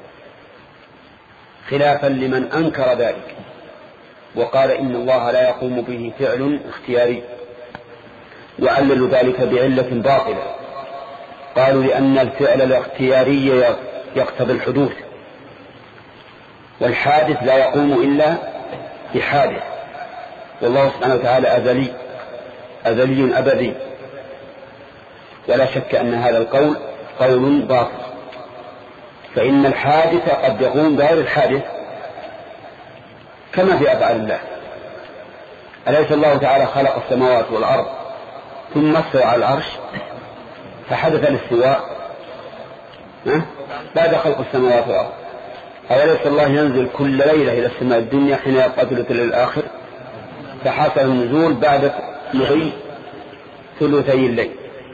خلافا لمن أنكر ذلك وقال إن الله لا يقوم به فعل اختياري، وعللوا ذلك بعلة باطلة. قالوا لأن الفعل الاختياري يقتضي الحدوث، والحادث لا يقوم إلا بحادث، والله سبحانه وتعالى أزلي أزلي أبدي. ولا شك أن هذا القول قول باطل، فإن الحادث قد يقوم بغير الحادث كما في أفعال الله. أليس الله تعالى خلق السماوات والأرض ثم استوى على العرش فحدث الاستواء بعد خلق السماوات والأرض؟ أوليس الله ينزل كل ليلة إلى السماء الدنيا حين يبقى ثلث الآخر فحصل النزول بعد مضي ثلثي الليل؟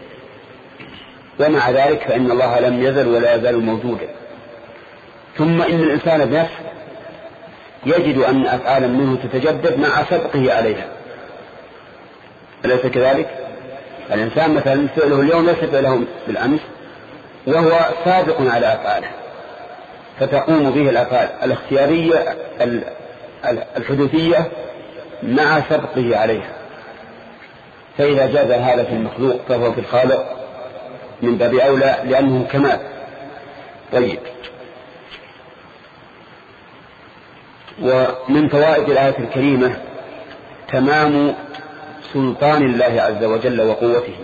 ومع ذلك فإن الله لم يزل ولا يزال موجودا. ثم إن الإنسان بنفسه يجد أن أفعالا منه تتجدد مع سبقه عليها، أليس كذلك؟ الإنسان مثلا فعله اليوم ليس فعله بالأمس، وهو سابق على أفعاله، فتقوم به الأفعال الاختيارية الحدوثية مع سبقه عليها. فإذا جاز هذا في المخلوق فهو في الخالق من باب أولى، لأنه كمال. طيب، ومن فوائد الآية الكريمة تمام سلطان الله عز وجل وقوته.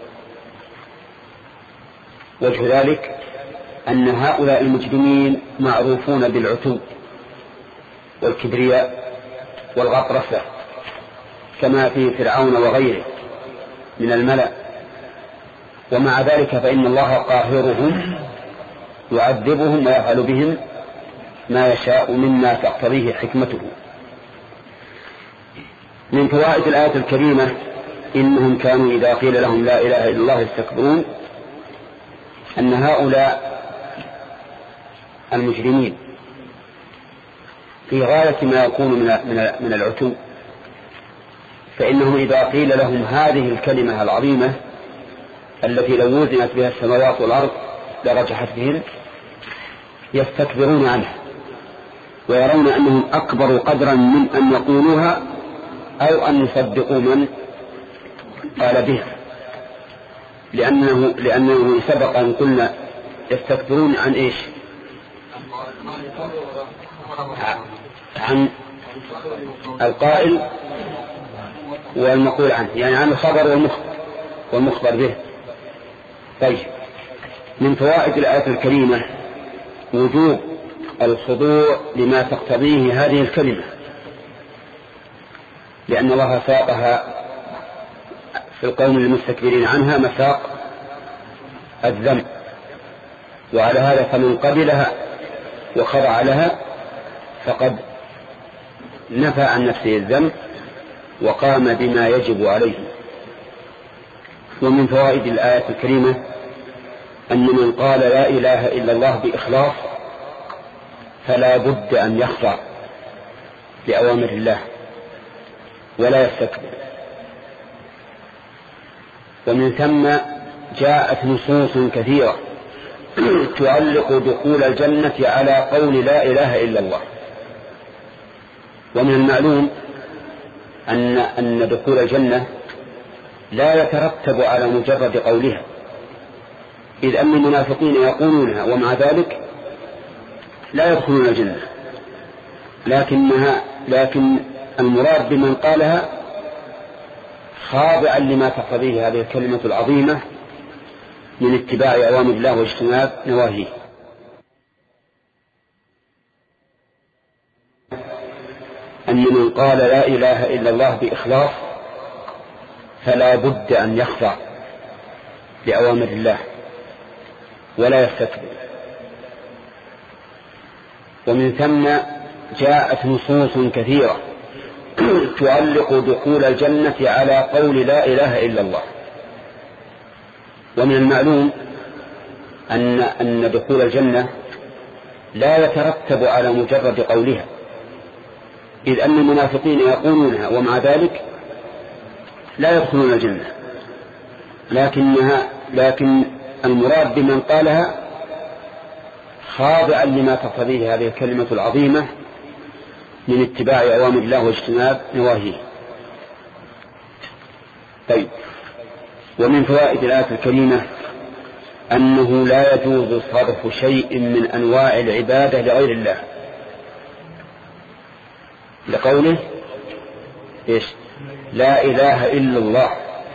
وجه ذلك أن هؤلاء المجرمين معروفون بالعتو والكبرياء والغطرسة كما في فرعون وغيره من الملأ، ومع ذلك فإن الله قاهرهم يعذبهم ويفعل بهم ما يشاء مما تقتضيه حكمته. من فوائد الآية الكريمة إنهم كانوا إذا قيل لهم لا إله إلا الله يستكبرون، أن هؤلاء المجرمين في غاية ما يكون من العتو، فإنهم إذا قيل لهم هذه الكلمة العظيمة التي لو وزنت بها السماوات والأرض لرجحت بهم يستكبرون عنها، ويرون أنهم أكبر قدرا من أن يقولوها أو أن يصدقوا من قال بها، لأنه, لأنه سبق أن قلنا يستكبرون عن إيش؟ عن القائل والمقول عنه، يعني عن الخبر والمخبر والمخبر به. طيب، من فوائد الآية الكريمة وجوب الخضوع لما تقتضيه هذه الكلمة، لأن الله ساقها في القوم المستكبرين عنها مساق الذم، وعلى هذا فمن قبلها وخضع لها فقد نفى عن نفسه الذنب وقام بما يجب عليه. ومن فوائد الآية الكريمة أن من قال لا إله إلا الله بإخلاص فلا بد أن يخضع لأوامر الله ولا يستكبر. ومن ثم جاءت نصوص كثيرة تعلق دخول الجنة على قول لا إله إلا الله. ومن المعلوم أن أن دخول الجنة لا يترتب على مجرد قولها، إذ أن المنافقين يقولونها ومع ذلك لا يدخلون الجنة، لكنها لكن المراد بمن قالها خاضعا لما تقتضيه هذه الكلمة العظيمة من اتباع أوامر الله واجتناب نواهيه. أن من قال لا إله إلا الله بإخلاص فلا بد أن يخضع لأوامر الله ولا يستكبر. ومن ثم جاءت نصوص كثيرة تعلق دخول الجنة على قول لا إله إلا الله. ومن المعلوم أن أن دخول الجنة لا يترتب على مجرد قولها، إذ أن المنافقين يقولونها ومع ذلك لا يدخلون الجنة، لكنها لكن المراد بمن قالها خاضعا لما تقتضيه هذه الكلمة العظيمة من اتباع أوامر الله واجتناب نواهيه. طيب، ومن فوائد الآية الكريمة أنه لا يجوز صرف شيء من أنواع العبادة لغير الله، لقوله إيش؟ لا إله إلا الله،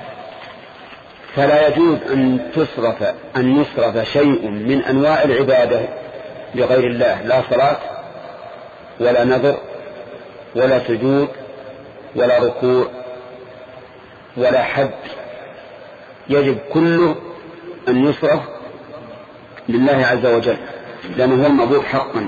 فلا يجوز أن تصرف أن يصرف شيء من أنواع العبادة لغير الله، لا صلاة ولا نذر ولا سجود ولا ركوع ولا حج، يجب كله أن يصرف لله عز وجل لأنه هو المعبود حقا.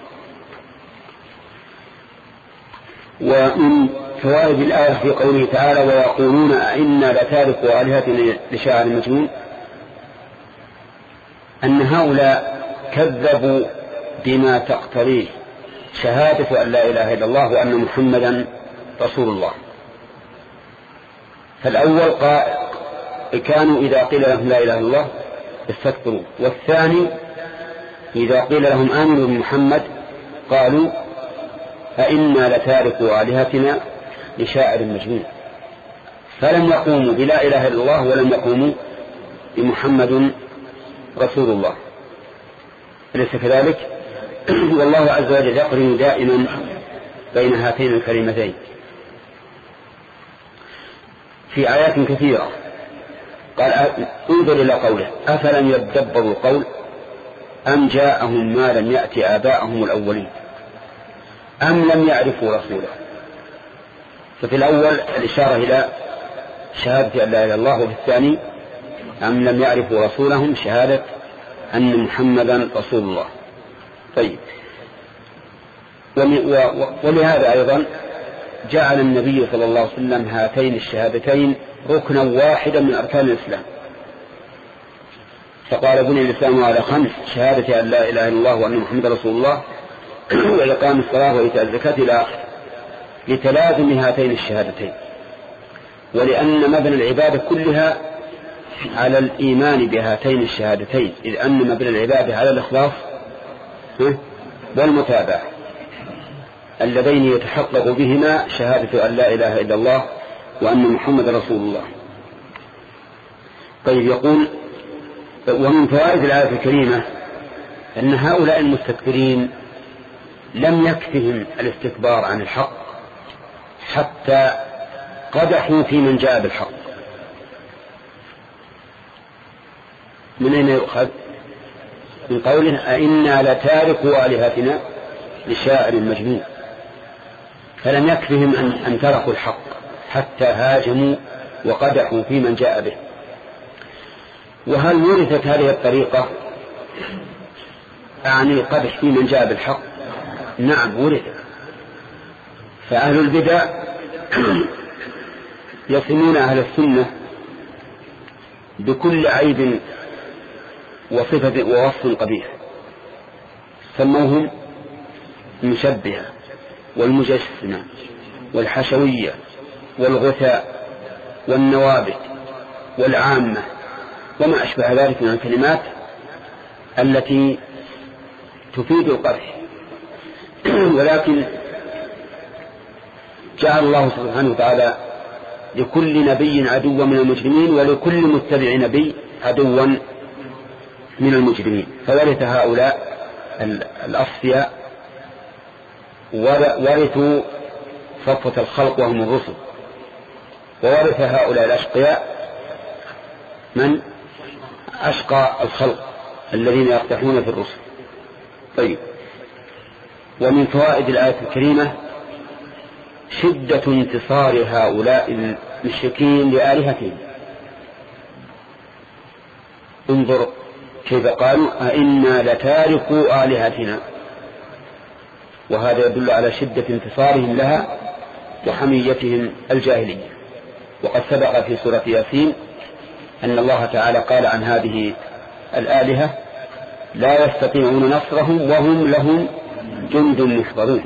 ومن فوائد الآية في قوله تعالى ويقولون أئنا لتاركوا آلهتنا لشاعر مجنون، أن هؤلاء كذبوا بما تقتضيه شهادة أن لا إله إلا الله وأن محمدا رسول الله. فالأول كانوا إذا قيل لهم لا إله إلا الله استكبروا، والثاني إذا قيل لهم آمنوا بمحمد قالوا أئنا لتاركوا آلهتنا لشاعر مجنون، فلم يقوموا بلا إله إلا الله ولم يقوموا بمحمد رسول الله. أليس كذلك؟ والله عز وجل يقرن دائما بين هاتين الكلمتين في آيات كثيرة. قال انظر إلى قوله أفلم يدبروا القول أم جاءهم ما لم يأت آباءهم الأولين أم لم يعرفوا رسوله. ففي الأول الإشارة إلى شهادة أن لا إله إلا الله، وفي الثاني أم لم يعرفوا رسولهم شهادة أن محمدا رسول الله. طيب، ولهذا أيضا جعل النبي صلى الله عليه وسلم هاتين الشهادتين ركنا واحدا من أركان الإسلام، فقال بني الإسلام على خمس: شهادة أن لا إله إلا الله وأن محمدا رسول الله وإقام الصلاة وإيتاء الزكاة إلى آخره، لتلازم هاتين الشهادتين، ولأن مبنى العبادة كلها على الإيمان بهاتين الشهادتين، إذ أن مبنى العبادة على الإخلاص والمتابعة اللذين يتحقق بهما شهادة أن لا إله إلا الله وأن محمد رسول الله. طيب، يقول ومن فوائد الآية الكريمة أن هؤلاء المستكبرين لم يكفهم الاستكبار عن الحق حتى قدحوا في من جاء بالحق. من أين يؤخذ؟ من قوله أئنا لتاركوا آلهتنا لشاعر مجنون. فلم يكفهم أن, أن تركوا الحق حتى هاجموا وقدحوا في من جاء به. وهل ورثت هذه الطريقة أعني القدح في من جاء بالحق؟ نعم ورثت. فأهل البدع يصمون أهل السنة بكل عيب وصفة ووصف قبيح، سموهم المشبهة والمجسمة والحشوية والغثاء والنوابت والعامة وما أشبه ذلك من الكلمات التي تفيد القدح. ولكن جعل الله سبحانه وتعالى لكل نبي عدوا من المجرمين ولكل متبع نبي عدوا من المجرمين. فورث هؤلاء الأصفياء ورثوا صفوة الخلق وهم الرسل، وورث هؤلاء الأشقياء من أشقى الخلق الذين يقتحون في الرسل. طيب، ومن فوائد الآية الكريمة شدة انتصار هؤلاء المشركين لآلهتهم. انظر كيف قالوا أئنا لتاركوا آلهتنا، وهذا يدل على شدة انتصارهم لها وحميتهم الجاهلية. وقد سبق في سورة ياسين أن الله تعالى قال عن هذه الآلهة لا يستطيعون نصرهم وهم لهم جند محضرون.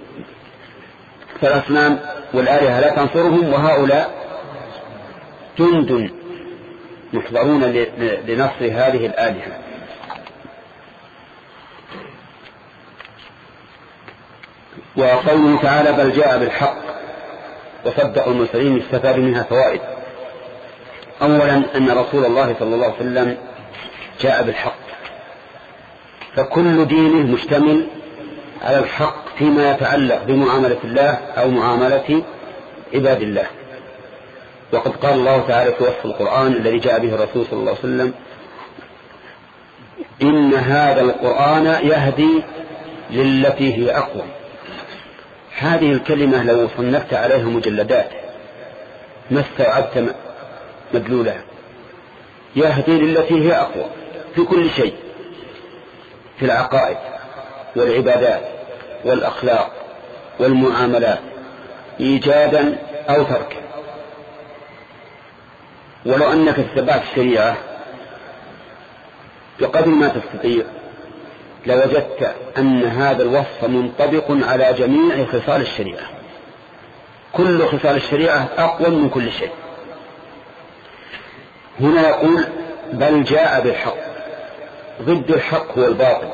فالأصنام والآلهة لا تنصرهم وهؤلاء جند محضرون لنصر هذه الآلهة. وقوله تعالى بل جاء بالحق وصدق المرسلين استفاد منها فوائد. أولا أن رسول الله صلى الله عليه وسلم جاء بالحق، فكل دينه مشتمل على الحق فيما يتعلق بمعاملة الله أو معاملة عباد الله. وقد قال الله تعالى في وصف القرآن الذي جاء به الرسول صلى الله عليه وسلم إن هذا القرآن يهدي للتي هي أقوى. هذه الكلمة لو صنفت عليها مجلدات ما استوعبت مدلولها. يهدي للتي هي أقوى في كل شيء، في العقائد والعبادات والأخلاق والمعاملات إيجادا أو تركا. ولو أنك اتبعت الشريعة بقدر ما تستطيع لوجدت أن هذا الوصف منطبق على جميع خصال الشريعة. كل خصال الشريعة أقوى من كل شيء. هنا يقول بل جاء بالحق، ضد الحق هو الباطل،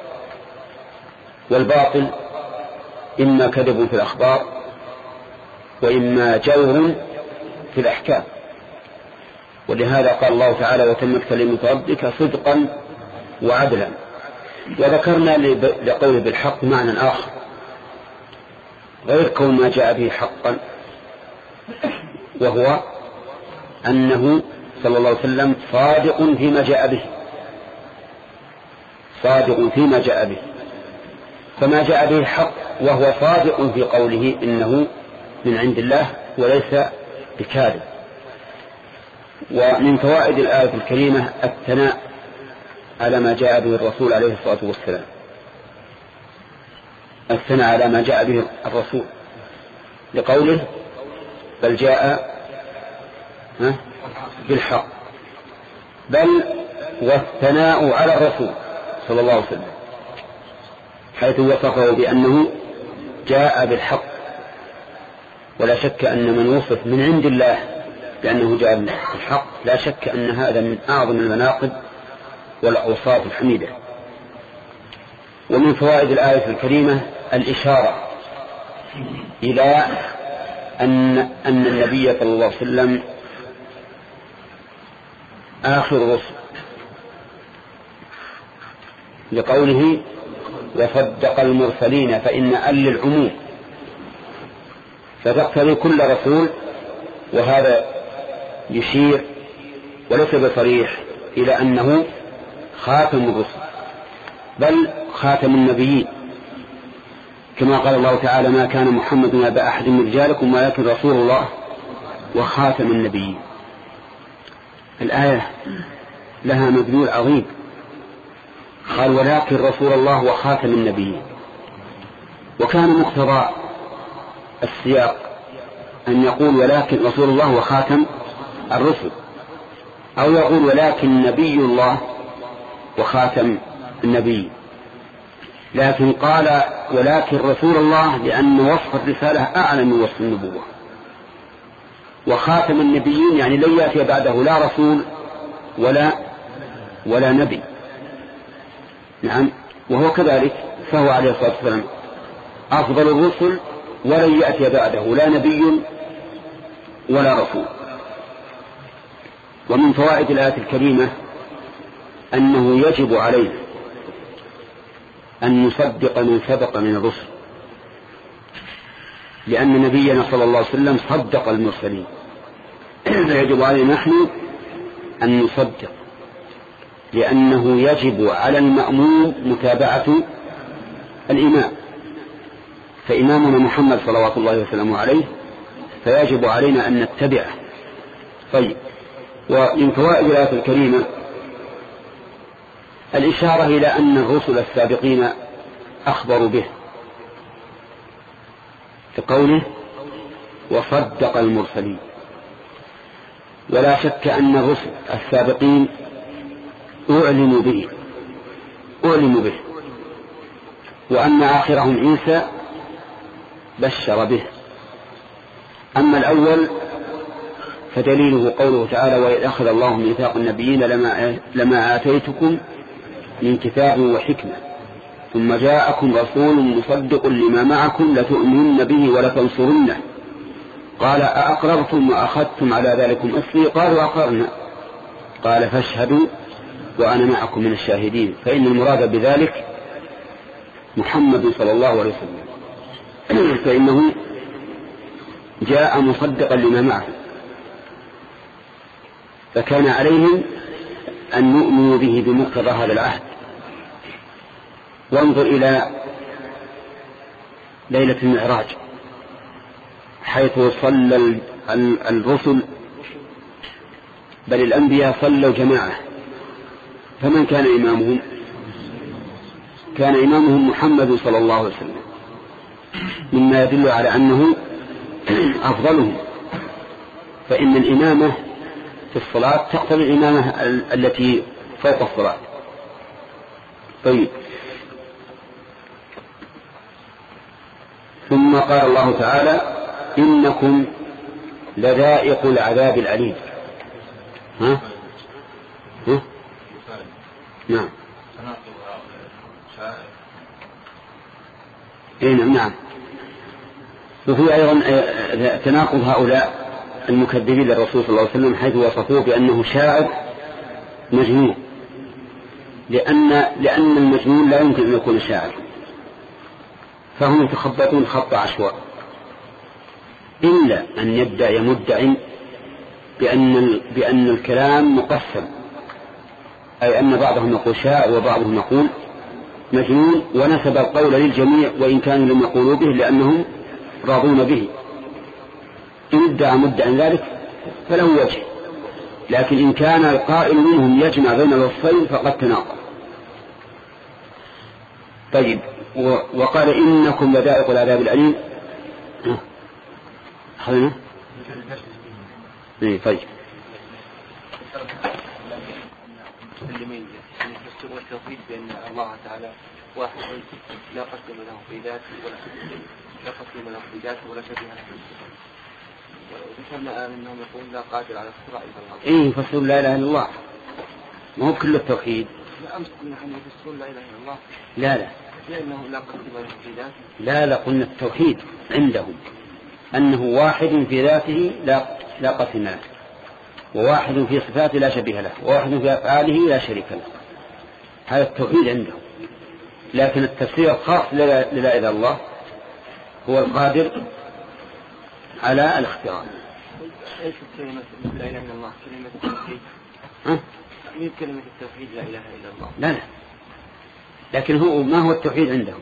والباطل إما كذب في الأخبار وإما جور في الأحكام. ولهذا قال الله تعالى وتمت كلمة ربك صدقا وعدلا. وذكرنا لقوله بالحق معنى آخر غير كون ما جاء به حقا، وهو أنه صلى الله عليه وسلم صادق فيما جاء به، صادق فيما جاء به. فما جاء به حق وهو صادق في قوله إنه من عند الله وليس بكاذب. ومن فوائد الآية الكريمة الثناء على ما جاء به الرسول عليه الصلاة والسلام، الثناء على ما جاء به الرسول لقوله بل جاء بالحق، بل والثناء على الرسول صلى الله عليه وسلم حيث وصفه بأنه جاء بالحق. ولا شك أن من وصف من عند الله بأنه جاء بالحق لا شك أن هذا من أعظم المناقب والأوصاف الحميدة. ومن فوائد الآية الكريمة الإشارة إلى أن أن النبي صلى الله عليه وسلم آخر الرسل، لقوله وصدق المرسلين فإن أل للعموم فتقتضي كل رسول، وهذا يشير وليس بصريح إلى أنه خاتم الرسل بل خاتم النبيين، كما قال الله تعالى: ما كان محمد أبا أحد من رجالكم ولكن رسول الله وخاتم النبيين. الآية لها مدلول عظيم، قال: ولكن رسول الله وخاتم النبيين. وكان مقتضى السياق أن يقول: ولكن رسول الله وخاتم الرسل، أو يقول: ولكن نبي الله وخاتم النبي. لكن قال: ولكن رسول الله لأن وصف الرسالة أعلى من وصف النبوة، وخاتم النبيين يعني لن يأتي بعده لا رسول ولا ولا نبي. نعم، وهو كذلك، فهو عليه الصلاة والسلام أفضل الرسل ولن يأتي بعده لا نبي ولا رسول. ومن فوائد الآية الكريمة أنه يجب علينا أن نصدق من سبق من الرسل، لأن نبينا صلى الله عليه وسلم صدق المرسلين، فيجب علينا نحن أن نصدق، لأنه يجب على المأموم متابعة الإمام، فإمامنا محمد صلوات الله وسلامه عليه، فيجب علينا أن نتبعه. طيب، ومن فوائد الآية الكريمة الإشارة إلى أن الرسل السابقين أخبروا به، في قوله: وصدق المرسلين. ولا شك أن الرسل السابقين أعلنوا به أعلنوا به وأن آخرهم عيسى بشر به. أما الأول فدليله قوله تعالى: وإذ أخذ الله ميثاق النبيين لما, لما آتيتكم من كتاب وحكمة ثم جاءكم رسول مصدق لما معكم لتؤمنن به ولتنصرنه قال: أأقررتم وأخذتم على ذلكم إصري؟ قالوا: أقررنا. قال: فاشهدوا وأنا معكم من الشاهدين. فإن المراد بذلك محمد صلى الله عليه وسلم، فإنه جاء مصدقا لما معه، فكان عليهم أن يؤمنوا به بمقتضى هذا العهد. وانظر إلى ليلة المعراج حيث صلى الرسل بل الأنبياء صلوا جماعة، فمن كان إمامهم؟ كان إمامهم محمد صلى الله عليه وسلم، مما يدل على أنه أفضلهم، فإن الإمامة في الصلاة تقتضي الإمامة التي فوق الصلاة. طيب، ثم قال الله تعالى: إنكم لذائق العذاب الأليم. ها؟ ها؟ نعم. إيه نعم. وفي أيضا تناقض هؤلاء المكذبين للرسول صلى الله عليه وسلم حيث وصفوه بأنه شاعر مجنون، لأن لأن المجنون لا يمكن أن يكون شاعر، فهم يتخبطون خط عشواء، إلا أن يبدأ مدعي بأن بأن الكلام مقسم، أي أن بعضهم يقول شاعر وبعضهم يقول مجنون، ونسب القول للجميع وإن كانوا لم يقولوا به لأنهم راضون به. إن ادعى مدعي ذلك فله وجه، لكن إن كان القائل منهم يجمع بين الوصفين فقد تناقض. طيب، وقال: إنكم لذائق العذاب الأليم. أخذنا؟ إيه طيب. والتوحيد بأن الله تعالى واحد لا قسم له في ذاته ولا لا قسم له في ذاته ولا شبيه له. وذكرنا أنهم يقولون لا قادر على اختراع الله. إيه يفسرون لا إله إلا الله، ما هو كل التوحيد. لا أمس قلنا أن يفسرون لا إله إلا الله. لا لا. لأنه لا قسم له في ذاته. لا لا، قلنا التوحيد عندهم أنه واحد في ذاته لا لا قسم له، وواحد في صفاته لا شبيه له، وواحد في أفعاله لا شريك له. هذا التوحيد عندهم. لكن التفسير الخاص لا إله إلا الله هو القادر على الاختراع. ايش كلمة لا إله إلا الله؟ كلمة التوحيد. ها؟ مين كلمة التوحيد لا إله إلا الله؟ لا لا. لكن هو ما هو التوحيد عندهم؟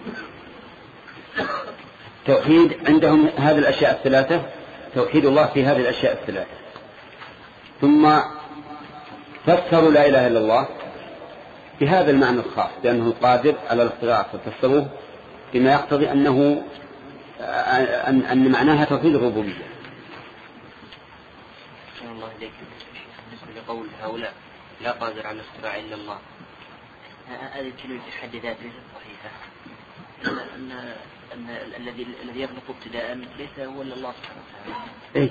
التوحيد عندهم هذه الأشياء الثلاثة، توحيد الله في هذه الأشياء الثلاثة. ثم فسروا لا إله إلا الله بهذا المعنى الخاص لأنه قادر على الاختراع، ففسروه بما يقتضي أنه أن, أن معناها توحيد الربوبية. الله إليك بالنسبة لقول هؤلاء لا قادر على الاختراع إلا الله، هذه الكلمة في حد ذاتها ليست صحيحة، أن أن الذي الذي يخلق ابتداء ليس هو إلا الله سبحانه وتعالى. إيه.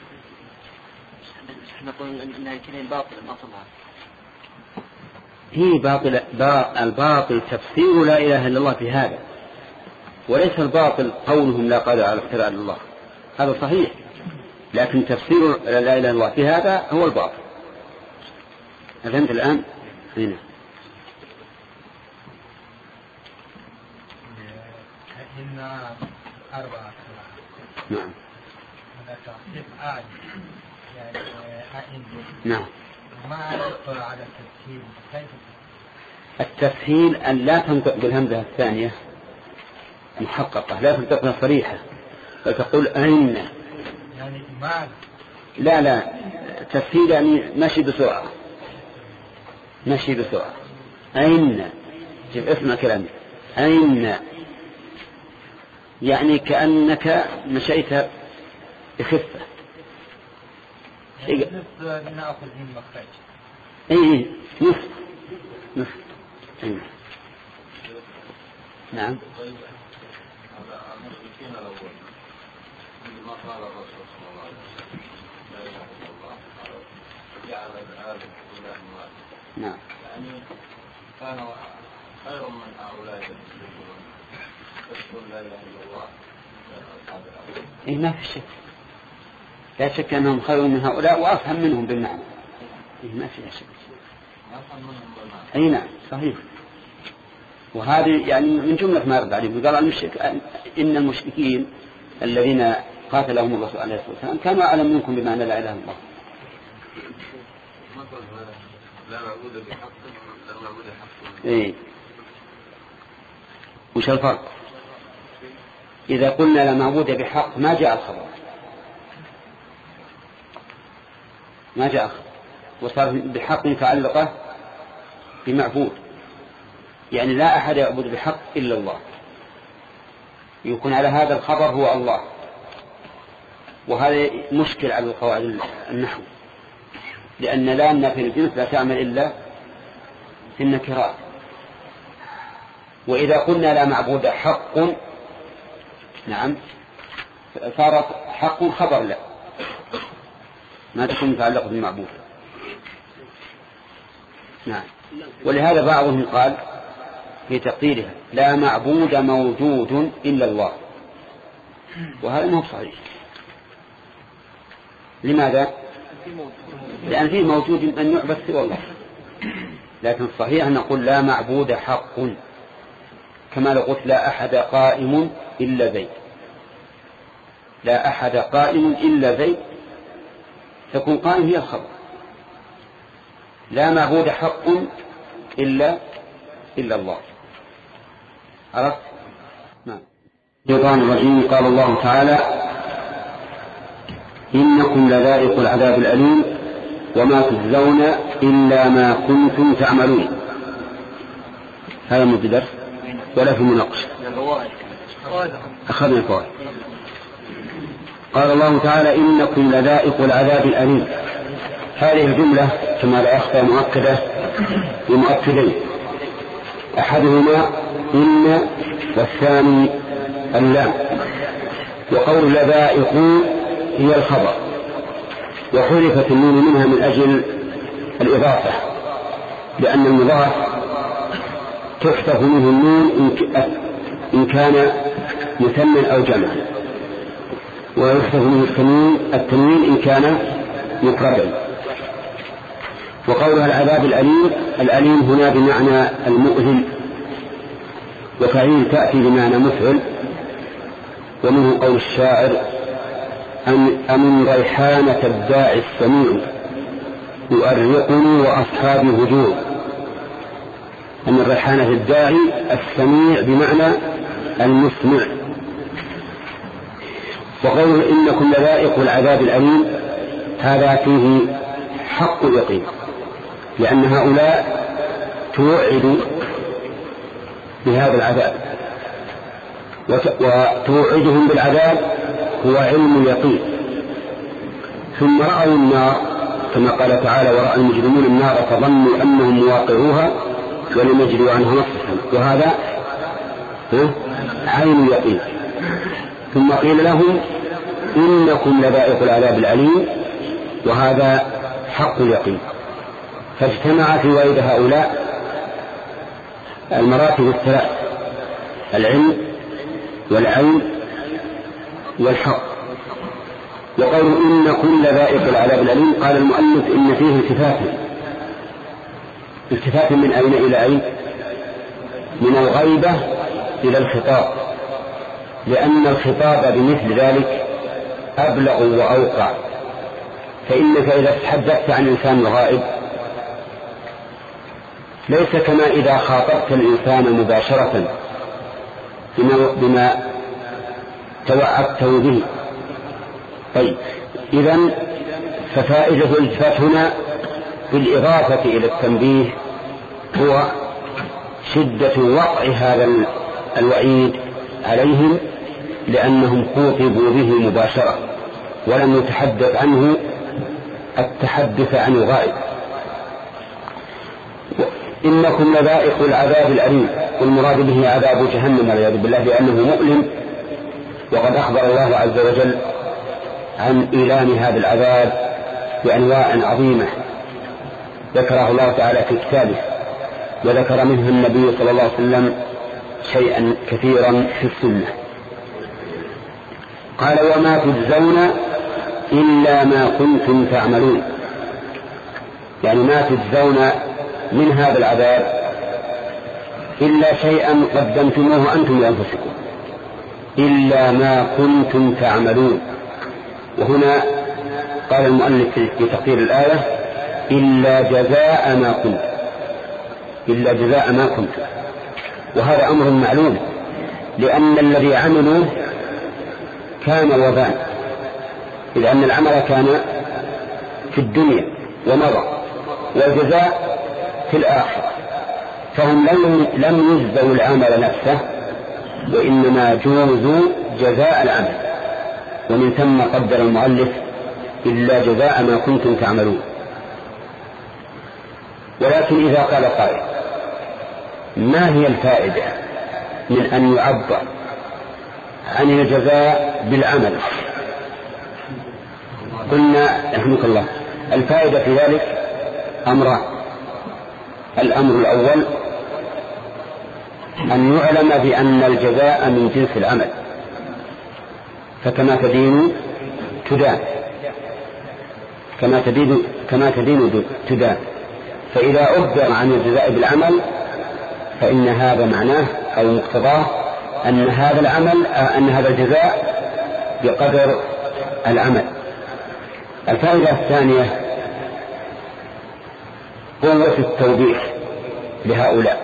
نحن نقول أن الكلمة باطلة أصلها. هي باطل، الباطل تفسير لا إله إلا الله في هذا، وليس الباطل قولهم لا قادر على الاختراع إلا الله، هذا صحيح، لكن تفسير لا إله إلا الله في هذا هو الباطل. فهمت الآن؟ هنا إن أربعة. نعم. هذا تحقيق آية يعني أئن. نعم. ما يدخل على التسهيل كيف؟ التسهيل أن لا تنطق بالهمزة الثانية محققة، لا تنطقها صريحة، فتقول أين. يعني ما. لا لا، تسهيل يعني مشي بسرعة، مشي بسرعة. أين، شوف اسمع كلامي، أين يعني كأنك مشيت بخفة. يعني نصف نأخذ من مخرج. إيه نصف نصف. أيه. نعم. نعم. يعني كان خير من هؤلاء يقولون لا إله إلا الله. إيه ما في شك، لا شك أنهم خير من هؤلاء وأفهم منهم بالمعنى. إيه ما في شك. أي نعم صحيح. وهذه يعني من جملة ما يرد عليهم. قال المشرك إن المشركين الذين قاتلهم الرسول عليه الصلاة والسلام كانوا أعلم منكم بمعنى لا إله إلا الله. لا معبود بحق لا معبود بحق. إيه. وش الفرق؟ إذا قلنا لا معبود بحق ما جاء الخبر، ما جاء الخبر، وصار بحق متعلقة بمعبود، يعني لا أحد يعبد بحق إلا الله، يكون على هذا الخبر هو الله، وهذا مشكل على القواعد النحو، لأن لا النفي الجنس لا تعمل إلا في النكرات. وإذا قلنا لا معبود حق، نعم، صارت حق خبر لا، ما تكون متعلقة بالمعبود. نعم. ولهذا بعضهم قال في تقديرها لا معبود موجود إلا الله، وهذا ما هو صحيح. لماذا؟ لأن فيه موجود أن يعبد سوى الله، لكن الصحيح أن نقول لا معبود حق، كما لو قلت لا أحد قائم إلا زيد، لا أحد قائم إلا زيد، تكون قائم هي الخبر. لا معبود حق إلا إلا الله. عرفت؟ نعم. الشيطان الرجيم. قال الله تعالى إنكم لذائق العذاب الأليم وما تجزون إلا ما كنتم تعملون. هذا مو بدرس ولا في مناقشة، أخذنا الفوائد. قال الله تعالى إنكم لذائق العذاب الأليم. هذه الجملة كما لا يخفى مؤكدة بمؤكدين، أحدهما إن والثاني اللام. وقول لذائق هي الخبر، وحرفت النون منها من أجل الإضافة، لأن المضاف تحذف منه النون إن كان مثنى أو جمع، ويحذف منه التنوين إن كان مفردا. وقولها العذاب الأليم، الأليم هنا بمعنى المؤلم، وفعيل تأتي بمعنى مفعل. ومنه قول الشاعر: أمن ريحانة الداعي السميع يؤرقني وأصحابي هجوع. أمن ريحانة الداعي السميع بمعنى المسمع. وقوله إنكم لذائق العذاب الأليم هذا فيه حق يقين، لأن هؤلاء توعد بهذا العذاب، وتوعدهم بالعذاب هو علم اليقين. ثم رأوا النار كما قال تعالى: ورأى المجرمون النار فظنوا أنهم مواقعوها ولم يجدوا عنها مصرفا، وهذا عين اليقين. ثم قيل لهم: إنكم لذائق العذاب الأليم، وهذا حق اليقين. فاجتمع في وعيد هؤلاء المراتب الثلاث: العلم والعين والحق. وقول إنكم لذائق العذاب الأليم قال المؤلف إن فيه التفاتا. التفاتا من أين إلى أين؟ من الغيبة إلى الخطاب، لأن الخطاب بمثل ذلك أبلغ وأوقع. فإنك إذا تحدثت عن الإنسان الغائب ليس كما إذا خاطبت الإنسان مباشرة بما, بما توعدته به. طيب، إذن ففائدة الالتفات هنا بالإضافة إلى التنبيه هو شدة وقع هذا الوعيد عليهم، لأنهم خوطبوا به مباشرة ولم يتحدث عنه التحدث عن الغائب. إنكم لذائق العذاب الأليم، والمراد به عذاب جهنم والعياذ بالله، لأنه مؤلم. وقد أخبر الله عز وجل عن إيلام هذا العذاب بأنواع عظيمة ذكره الله تعالى في كتابه، وذكر منه النبي صلى الله عليه وسلم شيئا كثيرا في السنة. قال: وما تجزون إلا ما كنتم تعملون، يعني ما تجزون من هذا العذاب إلا شيئا قدمتموه أنتم لأنفسكم، إلا ما كنتم تعملون. وهنا قال المؤلف في تقدير الآية: إلا جزاء ما كنتم، إلا جزاء ما كنتم. وهذا أمر معلوم، لأن الذي عملوه كان وبان، إذ أن العمل كان في الدنيا ومضى، والجزاء في الآخرة، فهم لم يجزوا العمل نفسه، وإنما جوزوا جزاء العمل. ومن ثم قدر المؤلف: إلا جزاء ما كنتم تعملون. ولكن إذا قال قائل: ما هي الفائدة من أن يعبر عن الجزاء بالعمل؟ قلنا رحمك الله الفائدة في ذلك أمران. الأمر الأول أن يعلم بأن الجزاء من جنس العمل، فكما تدين تدان، كما تدين كما تدين تدان. فإذا أخبر عن الجزاء بالعمل فإن هذا معناه أو مقتضاه أن هذا العمل أن هذا الجزاء بقدر العمل. الفائدة الثانية قوة التوبيخ لهؤلاء،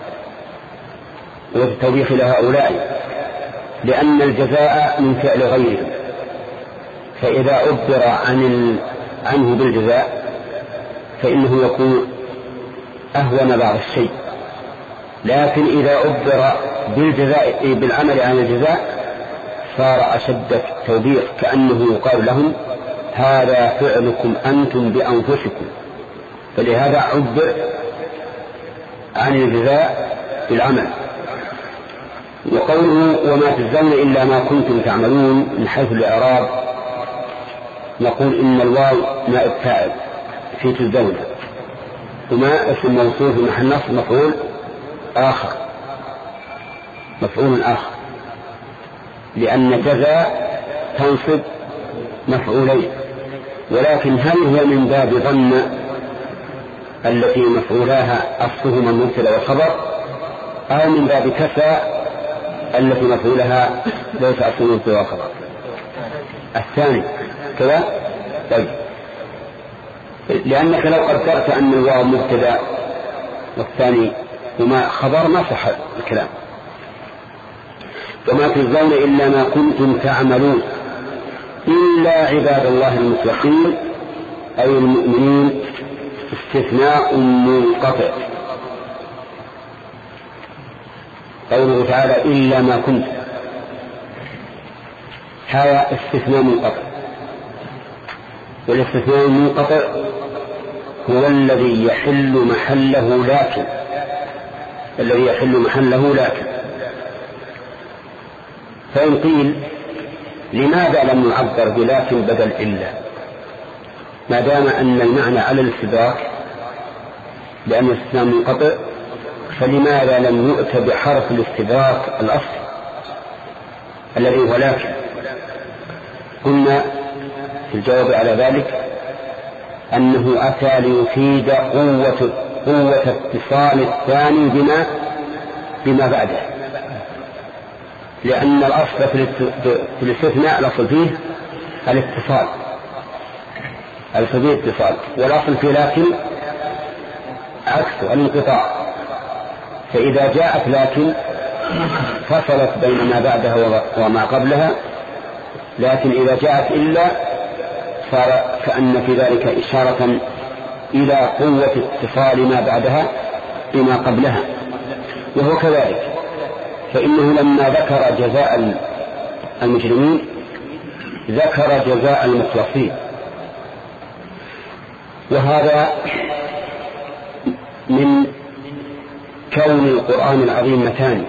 قوة التوبيخ لهؤلاء، لأن الجزاء من فعل غيرهم، فإذا أخبر عن عنه بالجزاء فإنه يكون أهون بعض الشيء. لكن إذا أخبر بالجزاء بالعمل عن الجزاء صار أشد التوبيخ، كأنه يقال لهم: هذا فعلكم أنتم بأنفسكم. فلهذا عبر عن الجزاء بالعمل. وقوله: وما تجزون إلا ما كنتم تعملون، من حيث الإعراب نقول إن الواو نائب فاعل في تجزون، وما اسم موصول في محل نصب مفعول آخر، مفعول آخر، لأن جزاء تنصب مفعولين. ولكن هل هي من باب ظن التي مفعولاها أصلهما المبتدأ والخبر، أو من باب كسى التي مفعولها ليس أصل سوى خبر. الثاني كذا طيب، لأنك لو قدرت أن الواو مبتدأ والثاني وما خبر ما صح الكلام. وما تجزون إلا ما كنتم تعملون إلا عباد الله المخلصين أي المؤمنين، استثناء منقطع. قوله تعالى إلا ما كنتم، هذا استثناء منقطع، والاستثناء المنقطع هو الذي يحل محله لكن الذي يحل محله لكن فإن قيل لماذا لم يعبر بلكن بدل إلا، ما دام أن المعنى على الاستدراك لأن الاستثناء منقطع، فلماذا لم يؤت بحرف الاستدراك الأصل الذي هو لكن؟ قلنا في الجواب على ذلك أنه أتى ليفيد قوة قوة اتصال الثاني بما بما بعده، لأن الأصل في الاستثناء الأصل فيه الاتصال الأصل فيه اتصال، والأصل فيه لكن عكسه الانقطاع. فإذا جاءت لكن فصلت بين ما بعدها وما قبلها، لكن إذا جاءت إلا صار كأن في ذلك إشارة إلى قوة اتصال ما بعدها بما قبلها. وهو كذلك، فإنه لما ذكر جزاء المجرمين ذكر جزاء المخلصين، وهذا من كون القرآن العظيم متان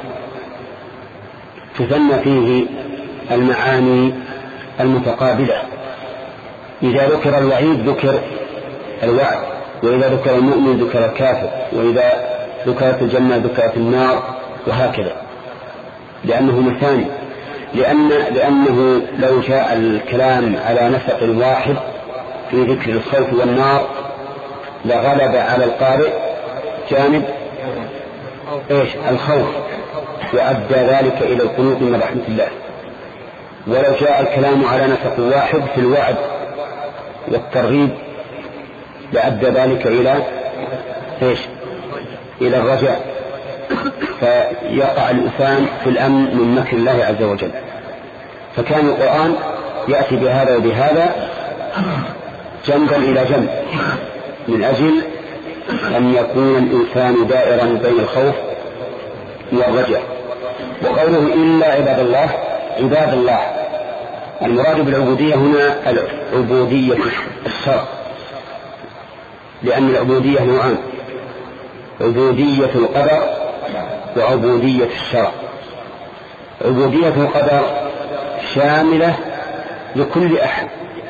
تثنى فيه المعاني المتقابلة. إذا ذكر الوعيد ذكر الوعد، وإذا ذكر المؤمن ذكر الكافر، وإذا ذكرت الجنة ذكرت النار، وهكذا، لأنه مثاني. لأن لأنه لو جاء الكلام على نسق واحد في ذكر الخوف والنار لغلب على القارئ جانب إيش الخوف، وأدى ذلك إلى القنوط من رحمة الله. ولو جاء الكلام على نسق واحد في الوعد والترغيب لأدى ذلك إلى إيش إلى الرجاء، فيقع الإنسان في الأمن من مكر الله عز وجل. فكان القرآن يأتي بهذا وبهذا جنبا إلى جنب من أجل أن يكون الإنسان دائرا بين الخوف والرجاء. وقوله إلا عباد الله، عباد الله المراد بالعبودية هنا العبودية الشرع، لأن العبودية نوعان: عبودية القدر وعبودية الشرع. عبودية القدر شاملة لكل أحد،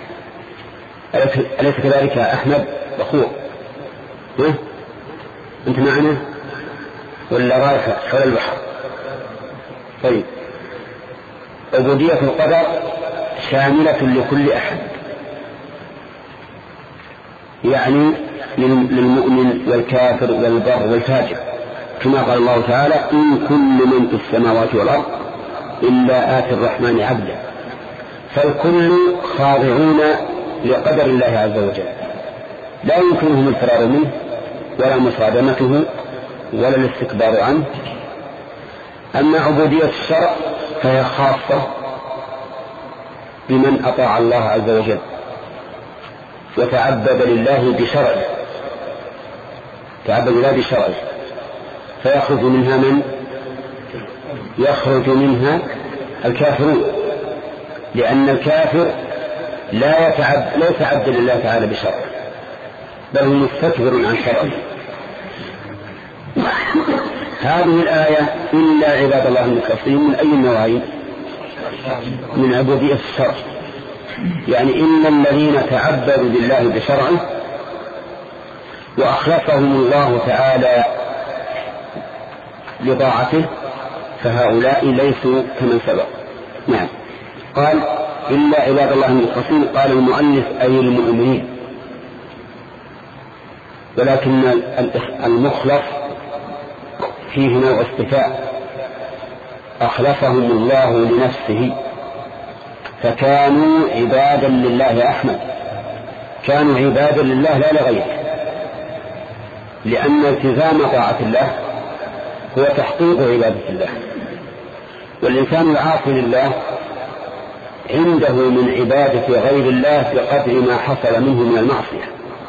أليس كذلك يا أحمد بخور؟ أنت معنا ولا رايح حول البحر؟ طيب، عبودية القدر شاملة لكل أحد، يعني للمؤمن والكافر والبر والفاجر، كما قال الله تعالى: إن كل من في السماوات والأرض إلا آتي الرحمن عبدا. فالكل خاضعون لقدر الله عز وجل، لا يمكنهم الفرار منه ولا مصادمته ولا الاستكبار عنه. أما عبودية الشرع فهي خاصة بمن أطاع الله عز وجل وتعبد لله بشرعه، تعبد لله بشرعه، فيخرج منها من يخرج منها الكافرون، لأن الكافر لا يتعب لا يتعبد لله تعالى بشرعه، بل هو مستكبر عن شرعه. هذه الآية إلا عباد الله المخلصين من أي النوعين؟ من عبودية الشرع، يعني إن الذين تعبدوا لله بشرعه وأخلصهم الله تعالى لطاعته فهؤلاء ليسوا كمن سبق. نعم، قال إلا عباد الله المخلصين، قال المؤلف أي المؤمنين، ولكن المخلص فيه نوع اصطفاء، أخلفهم الله لنفسه فكانوا عبادا لله أحمد، كانوا عبادا لله لا لغيره، لأن التزام طاعة الله هو تحقيق عبادة الله، والإنسان العاصي لله عنده من عبادة غير الله بقدر ما حصل منه من المعصية.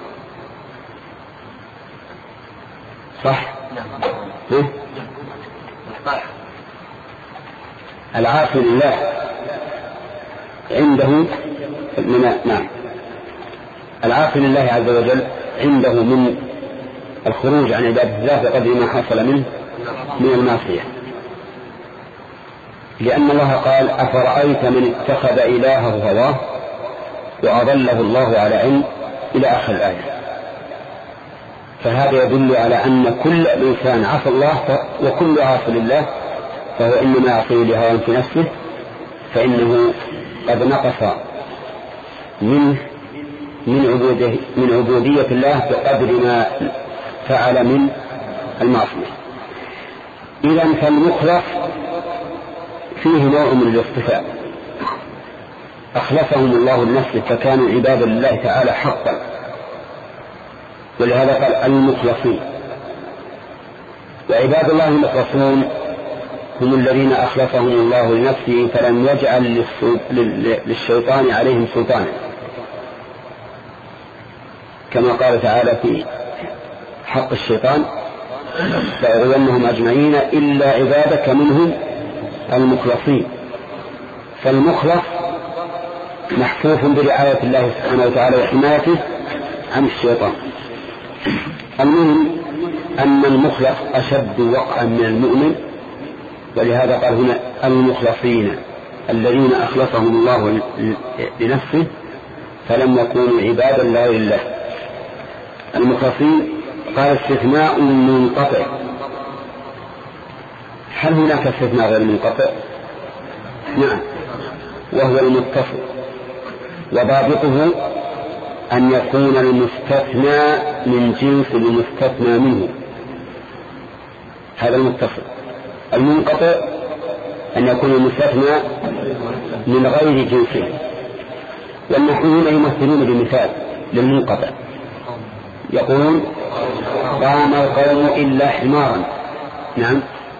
صح؟ ها؟ العاصي لله عنده من نعم العاصي لله عز وجل عنده من الخروج عن عبادة الله بقدر ما حصل منه من المعصية، لأن الله قال أفرأيت من اتخذ إلهه هواه وأضله الله على علم إلى آخر الآية. فهذا يدل على أن كل إنسان عصى الله وكل عاصي لله فهو إنما يعصي لهواه في نفسه، فإنه قد نقص منه من عبودية, من عبودية الله بقدر ما فعل من المعصية. إذن فالمخلص فيه نوع من الاصطفاء، أخلفهم الله لنفسه فكانوا عبادا لله تعالى حقا، ولهذا قال المخلصين. وعباد الله المخلصون هم الذين أخلفهم الله لنفسه فلم يجعل للشيطان عليهم سلطانا، كما قال تعالى في حق الشيطان فأغوينهم أجمعين إلا عبادك منهم المخلصين. فالمخلص محفوف برعاية الله سبحانه وتعالى وحمايته عن الشيطان. المهم أن المخلص أشد وقعا من المؤمن، ولهذا قال هنا المخلصين الذين أخلصهم الله لنفسه فلم يكونوا عبادا لغير الله. المخلصين قال استثناء منقطع. هل هناك استثناء غير منقطع؟ نعم، وهو المتصل، وضابطه أن يكون المستثنى من جنس المستثنى منه، هذا المتصل. المنقطع أن يكون المستثنى من غير جنسه. والنحويون يمثلون بمثال للمنقطع، يقولون قام القوم إلا حمارا. نعم،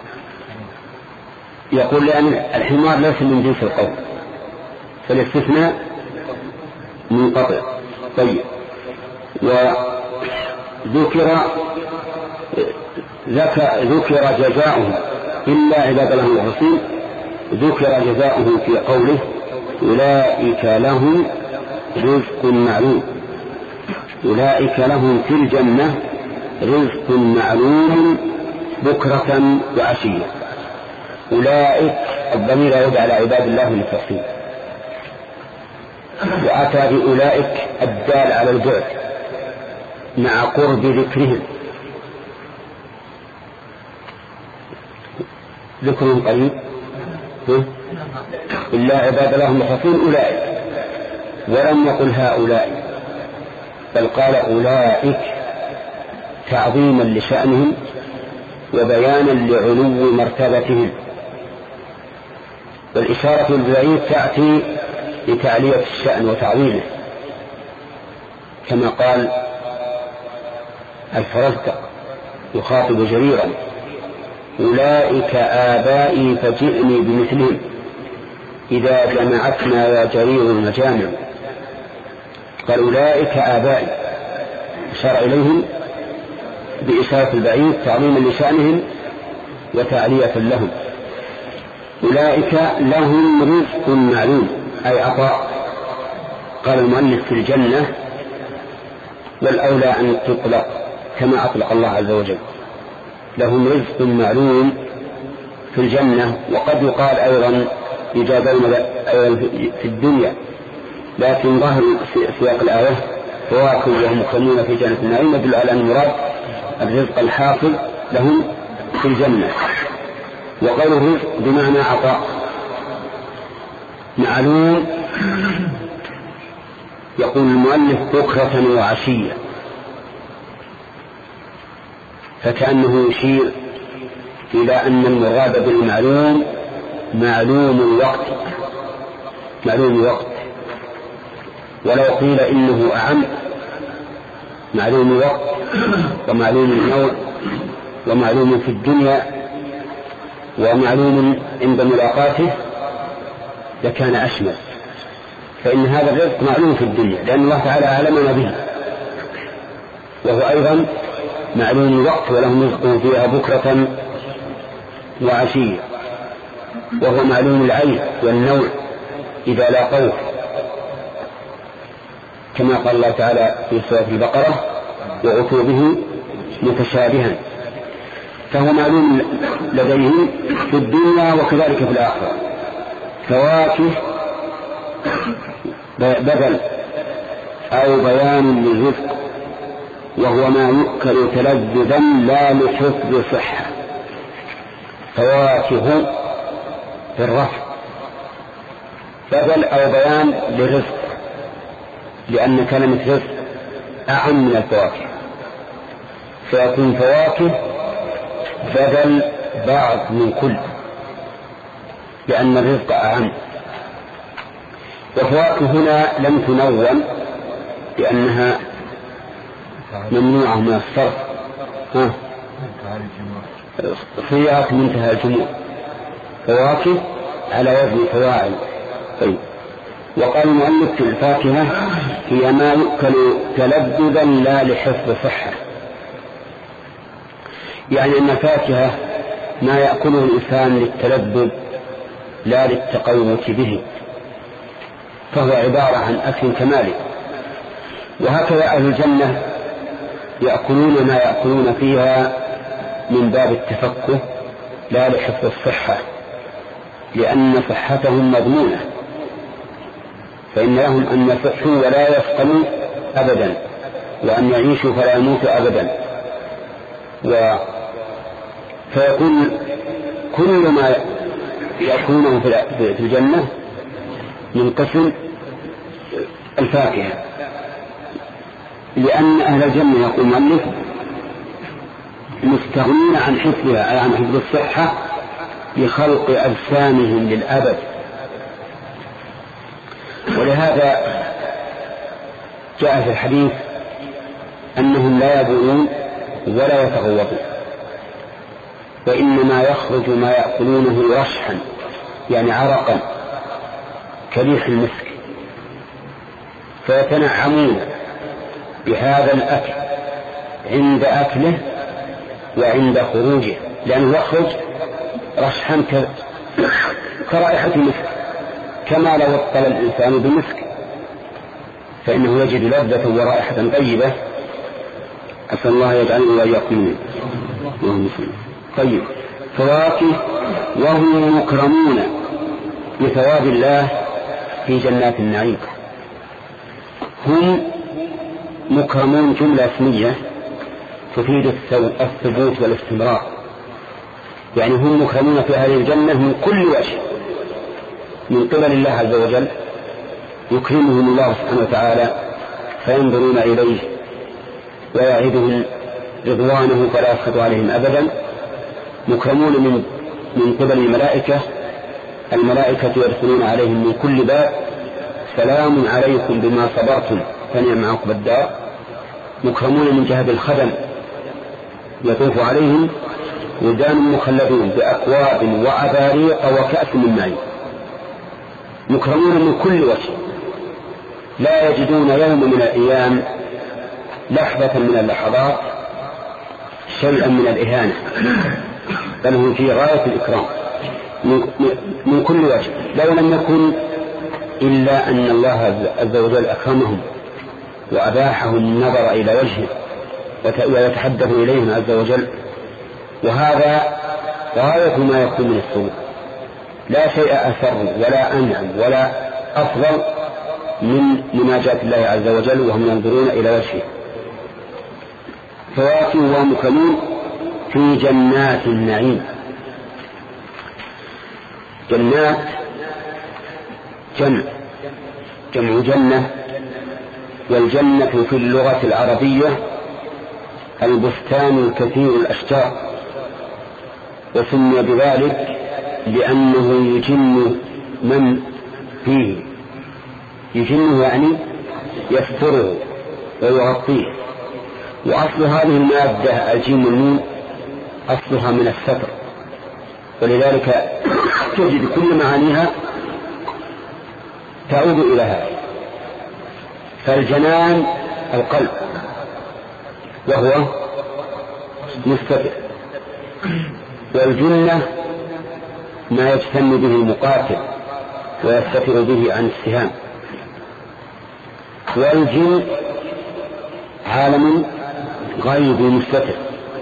يقول لأن الحمار ليس من جنس القوم فالاستثناء منقطع. طيب، وذكر ذكر جزاؤه إلا عباد الله المخلصين، ذكر جزاؤه في قوله أولئك لهم رزق معلوم، أولئك لهم في الجنة رزق معلوم بكرة وعشية. أولئك الضمير يعود على عباد الله المخلصين، وأتى بأولئك الدال على البعد مع قرب ذكرهم، ذكرهم قريب إلا عباد الله المخلصين أولئك، ولم يقل هؤلاء بل قال أولئك تعظيما لشأنهم وبيانا لعلو مرتبتهم. والإشارة البعيد تأتي لتعلية الشأن وتعظيمه، كما قال الفرزدق يخاطب جريرا أولئك آبائي فجئني بمثلهم إذا جمعتنا يا جرير المجامع. قال أولئك آبائي، أشار إليهم بإشارة البعيد تعظيما لشأنهم وتعلية لهم. أولئك لهم رزق معلوم أي عطاء. قال المؤلف في الجنة، والأولى أن تطلق كما أطلق الله عز وجل، لهم رزق معلوم في الجنة. وقد يقال أيضا يجازون في الدنيا، لكن ظاهر سياق الآية فواكه وهم مكرمون في جنة النعيم يدل على أن المراد الرزق الحاصل لهم في الجنة. وقالوا الرزق بمعنى عطاء معلوم. يقول المؤلف بكرة وعشية، فكأنه يشير إلى أن المراد بالمعلوم معلوم الوقت معلوم الوقت ولو قيل إنه أعم معلوم الوقت ومعلوم النوع ومعلوم في الدنيا ومعلوم عند ملاقاته لكان أشمل، فإن هذا الرزق معلوم في الدنيا لأن الله تعالى أعلمنا به، وهو أيضا معلوم الوقت ولهم رزقهم فيها بكرة وعشية، وهو معلوم العين والنوع إذا لاقوه، كما قال الله تعالى في سورة البقرة وأتوا به متشابها، فهو معلوم لديهم في الدنيا وكذلك في الآخرة. فواكه بدل أو بيان للرزق، وهو ما يؤكل تلذذا لا لحفظ صحة. فواكه في الرفع بدل أو بيان للرزق، لأن كلمة رزق أعم من الفواكه، فيكون فواكه بدل بعض من كل، لأن الرزق أعم. وفواكه هنا لم تنون لأنها ممنوعة من الصرف، ها صيغة منتهى الجموع، فواكه على وزن فواعل. طيب، وقال المؤلف في الفاكهة هي ما يؤكل تلذذا لا لحفظ صحة، يعني أن الفاكهة ما يأكله الإنسان للتلذذ لا للتقوت به، فهو عبارة عن أكل كمالي. وهكذا أهل الجنة يأكلون ما يأكلون فيها من باب التفكه لا لحفظ الصحة، لأن صحتهم مضمونة، فإن لهم أن يصحوا ولا يسقموا أبدا، وأن يعيشوا فلا يموتوا أبدا. و... فيكون كل ما يأكلونه في الجنة من قسم الفاكهة، لأن أهل الجنة يقول المؤلف مستغنين عن حفظها أي عن حفظ الصحة لخلق أجسامهم للأبد. ولهذا جاء في الحديث أنهم لا يبؤون ولا يتغوطون، وإنما يخرج ما يأكلونه رشحا يعني عرقا كريح المسك، فيتنعمون بهذا الأكل عند أكله وعند خروجه، لأنه يخرج رشحا كرائحة المسك، كما لو اطل الإنسان بالمسك فإنه يجد لذة ورائحة طيبة. أسأل الله يجعلنا وإياكم منه. طيب، فواكه وهم مكرمون بثواب الله في جنات النعيم. هم مكرمون جملة اسمية تفيد الثبوت والاستمرار، يعني هم مكرمون في هذه الجنة من كل وجه من قبل الله عز وجل، يكرمهم الله سبحانه وتعالى فينظرون إليه ويعيدهم رضوانه فلا يسخط عليهم أبدا. مكرمون من من قبل الملائكة، الملائكة يدخلون عليهم من كل باب سلام عليكم بما صبرتم فنعم عقبى الدار. مكرمون من جهة الخدم، يطوف عليهم ولدان مخلدون بأكواب وأباريق وكأس من معين. مكرمون من كل وجه، لا يجدون يوم من الأيام لحظة من اللحظات شيئا من الإهانة، بل هم في غاية الإكرام من كل وجه. لو لم يكن إلا أن الله عز وجل أكرمهم وأباحهم النظر إلى وجهه ويتحدث إليهم عز وجل، وهذا غاية ما يكون من السرور. لا شيء أسر ولا أنعم ولا أفضل من مناجاة الله عز وجل وهم ينظرون إلى وجهه. فواكه ومكرمون في جنات النعيم. جنات جمع جمع جنة، والجنة في اللغة العربية البستان الكثير الأشجار، وسمي بذلك لأنه يجن من فيه، يجنه يعني يستره ويغطيه. وأصل هذه المادة الجيم والنون أصلها من الستر، ولذلك تجد كل معانيها تعود إلى هذا. فالجنان القلب وهو مستتر، والجنة ما يجتن به المقاتل ويستتر به عن السهام. والجن عالم غيبي مستتر.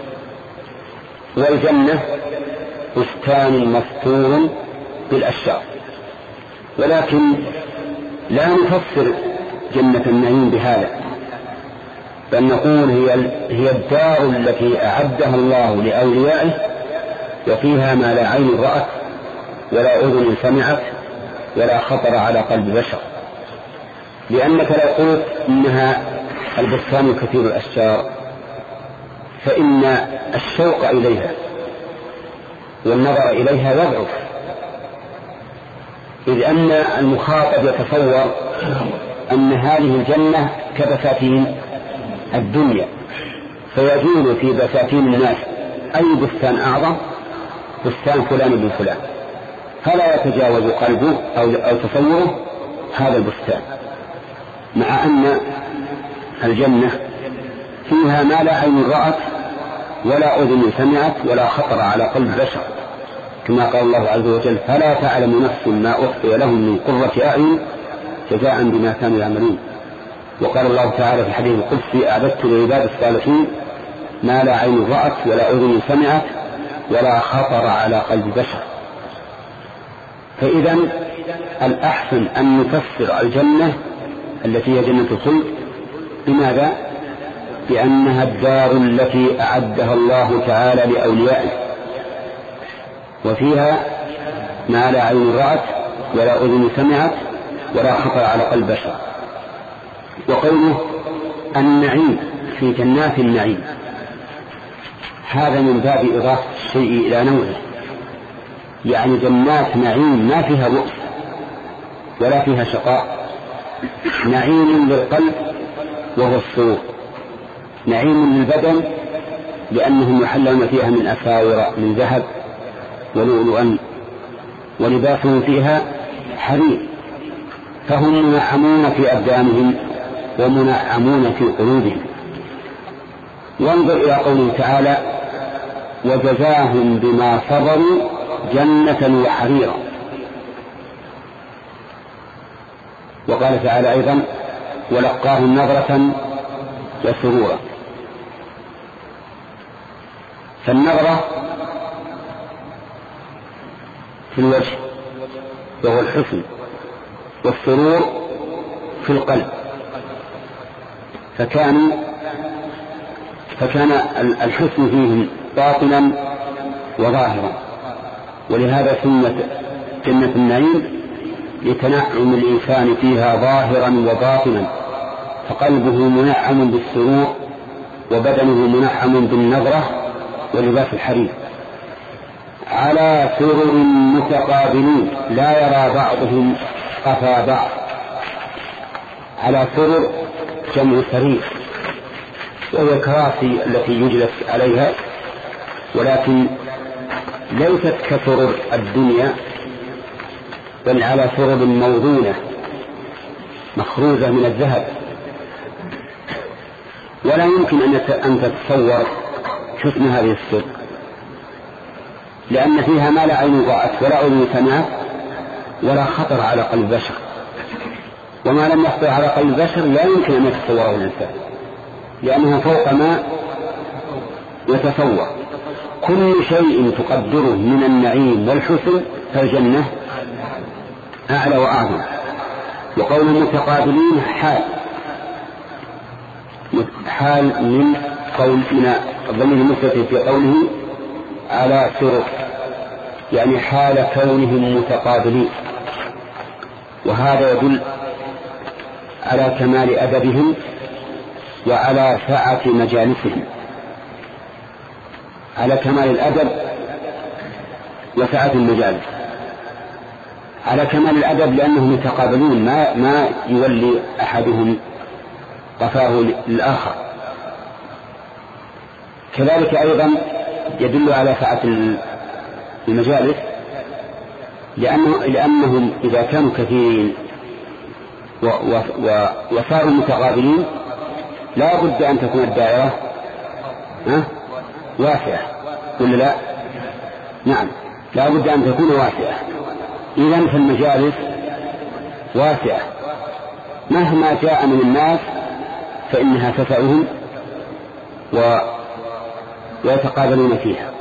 والجنة بستان مستور بالأشجار. ولكن لا نفسر جنة النعيم بهذا، بل نقول هي هي الدار التي أعدها الله لأوليائه، وفيها ما لا عين رأت ولا أذن سمعت ولا خطر على قلب بشر. لأنك لو قلت إنها البستان كثير الأشجار فإن الشوق إليها والنظر إليها يضعف، إذ أن المخاطب يتصور أن هذه الجنة كبساتين الدنيا، فيجول في بساتين الناس أي بستان أعظم، بستان فلان بن فلان، فلا يتجاوز قلبه أو, أو تصوره هذا البستان، مع أن الجنة فيها ما لا عين رأت ولا أذن سمعت ولا خطر على قلب بشر، كما قال الله عز وجل: فلا تعلم نفس ما أخفي لهم من قرة أعين جزاء بما كانوا يعملون. وقال الله تعالى في الحديث القدسي: أعددت لعباد الصالحين ما لا عين رأت ولا أذن سمعت ولا خطر على قلب بشر. فإذا الأحسن أن نفسر الجنة التي هي جنة الخلد بماذا؟ بأنها الدار التي أعدها الله تعالى لأوليائه، وفيها ما لا عين رأت ولا أذن سمعت ولا خطر على قلب بشر. وقوله النعيم في جنات النعيم، هذا من باب إضافة الشيء إلى نوعه، يعني جنات نعيم ما فيها بؤس ولا فيها شقاء، نعيم للقلب وهو السرور، نعيم للبدن لأنهم يحلون فيها من أساور من ذهب ولؤلؤا ولباسهم فيها حرير، فهم منعمون في أبدانهم ومنعمون في قلوبهم. وانظر إلى قوله تعالى: وجزاهم بما صبروا جنة وحريرا. وقال تعالى أيضا: ولقاهم نظرة وسرورا. فالنظرة في الوجه وهو الحسن، والسرور في القلب، فكان فكان الحسن فيهم باطنا وظاهرا. ولهذا سمت جنة النعيم لتنعم الإنسان فيها ظاهرا وباطنا، فقلبه منعم بالسرور وبدنه منعم بالنظرة ولباس الحرير، على سرر متقابلين لا يرى بعضهم قفا بعض. على سرر جمع سرير، وهي الكراسي التي يجلس عليها، ولكن ليست كسرر الدنيا، بل على سرر موضونة مخروزة من الذهب. ولا يمكن أن تتصور حسن هذه السرر، لأن فيها ما لا عين رأت ولا أذن سمعت ولا خطر على قلب بشر، وما لم يخطر على قلب بشر لا يمكن أن يتصوره الإنسان، لأنه فوق ما يتصور. كل شيء تقدره من النعيم والحسن فالجنة أعلى وأعظم. وقول المتقابلين حال حال من قول من الضمير المستتر في قوله على سرر، يعني حال كونهم متقابلين، وهذا يدل على كمال أدبهم وعلى سعة مجالسهم، على كمال الأدب وسعة المجالس على كمال الأدب، لأنهم يتقابلون، ما, ما يولي أحدهم قفاه للآخر. كذلك أيضا يدل على سعة المجالس لأنه لأنهم إذا كانوا كثيرين وصاروا متقابلين لا بد أن تكون الدائرة واسعة، ولا لا؟ نعم، لا بد أن تكون واسعة. إذن فالمجالس واسعة، مهما جاء من الناس فإنها تسعهم ويتقابلون فيها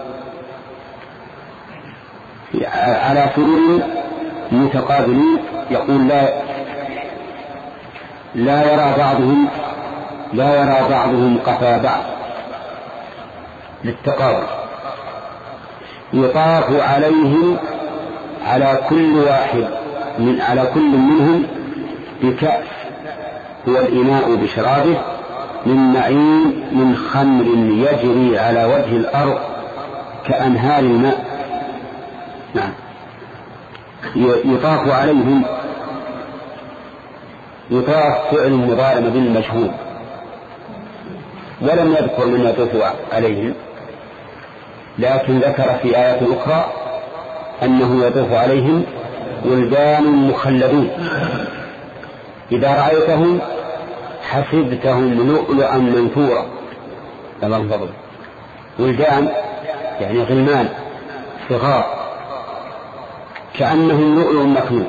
على سرور متقابلين. يقول لا لا يرى بعضهم لا يرى بعضهم قفا بعض للتقابل. يطاف عليهم على كل واحد من على كل منهم بكأس هو الإناء بشرابه من معين من خمر يجري على وجه الأرض كأنهار الماء. نعم، يطاف عليهم. يطاف فعل مضارع بالمشهور، ولم يذكر من يطوف عليهم، لكن ذكر في آيات أخرى أنه يطوف عليهم ولدان مخلدون إذا رأيتهم حسبتهم لؤلؤا منثورا. الله فضل. ولدان يعني غلمان صغار كأنهم لؤلؤ مكنون،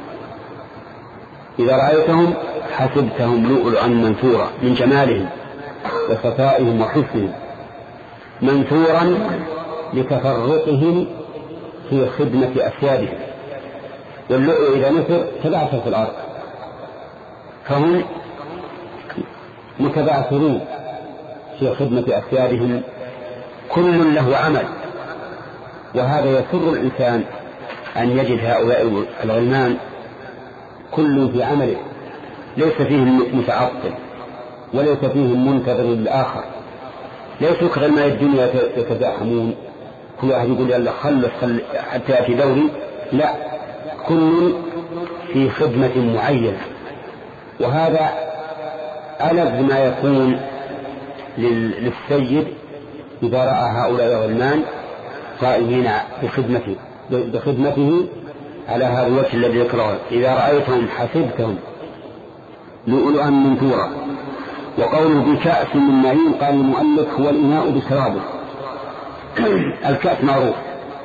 إذا رأيتهم حسبتهم لؤلؤا منثورا من جمالهم وصفائهم وحسنهم، منثورا لتفرقهم في خدمة أسيادهم، واللؤلؤ إذا نثر تبعثر في الأرض، فهم متبعثرون في خدمة أسيادهم، كل له عمل. وهذا يسر الإنسان أن يجد هؤلاء الغلمان كل في عمله، ليس فيهم متعطل وليس فيهم منتظر للآخر، ليسوا كغلمان الدنيا يتزاحمون كل واحد يقول يلا خلص خل حتى يأتي دوري، لا، كل في خدمة معينة. وهذا ألذ ما يكون للسيد إذا رأى هؤلاء الغلمان قائمين بخدمته بخدمته على هذا الوجه الذي ذكره. إذا رأيتهم حسبتهم لؤلؤا منثورا. وقوله بكأس من معين قال المؤلف هو الإناء بشرابه. الكأس معروف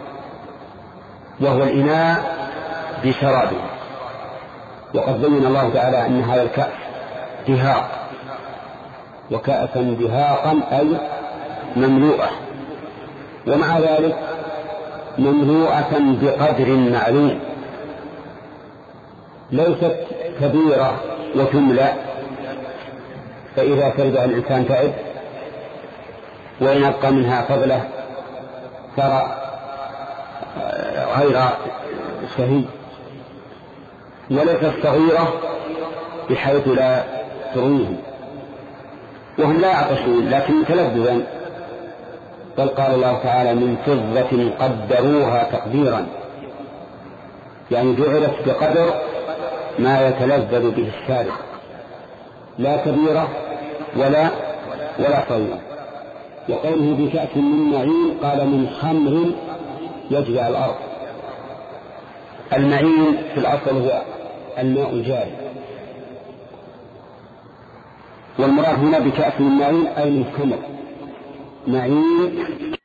وهو الإناء بشرابه، وقد بين الله تعالى أن هذا الكأس دهاق، وكأسا دهاقا أي مملوءة، ومع ذلك مملوءة بقدر معلوم، ليست كبيرة وتملأ فإذا شربها الإنسان تعب وإن أبقى منها فضلة ترى غير شهي، وليست صغيرة بحيث لا ترويهم، وهم لا يعطشون لكن تلذذا، بل قال الله تعالى من فضة قدروها تقديرا، يعني جعلت بقدر ما يتلذذ به الشارب، لا كبيرة ولا ولا صغيرة. وقوله بكأس من معين قال من خمر يجري على الأرض. المعين في الأصل هو الماء الجاري، والمراد هنا بكأس من معين أي من خمر. معين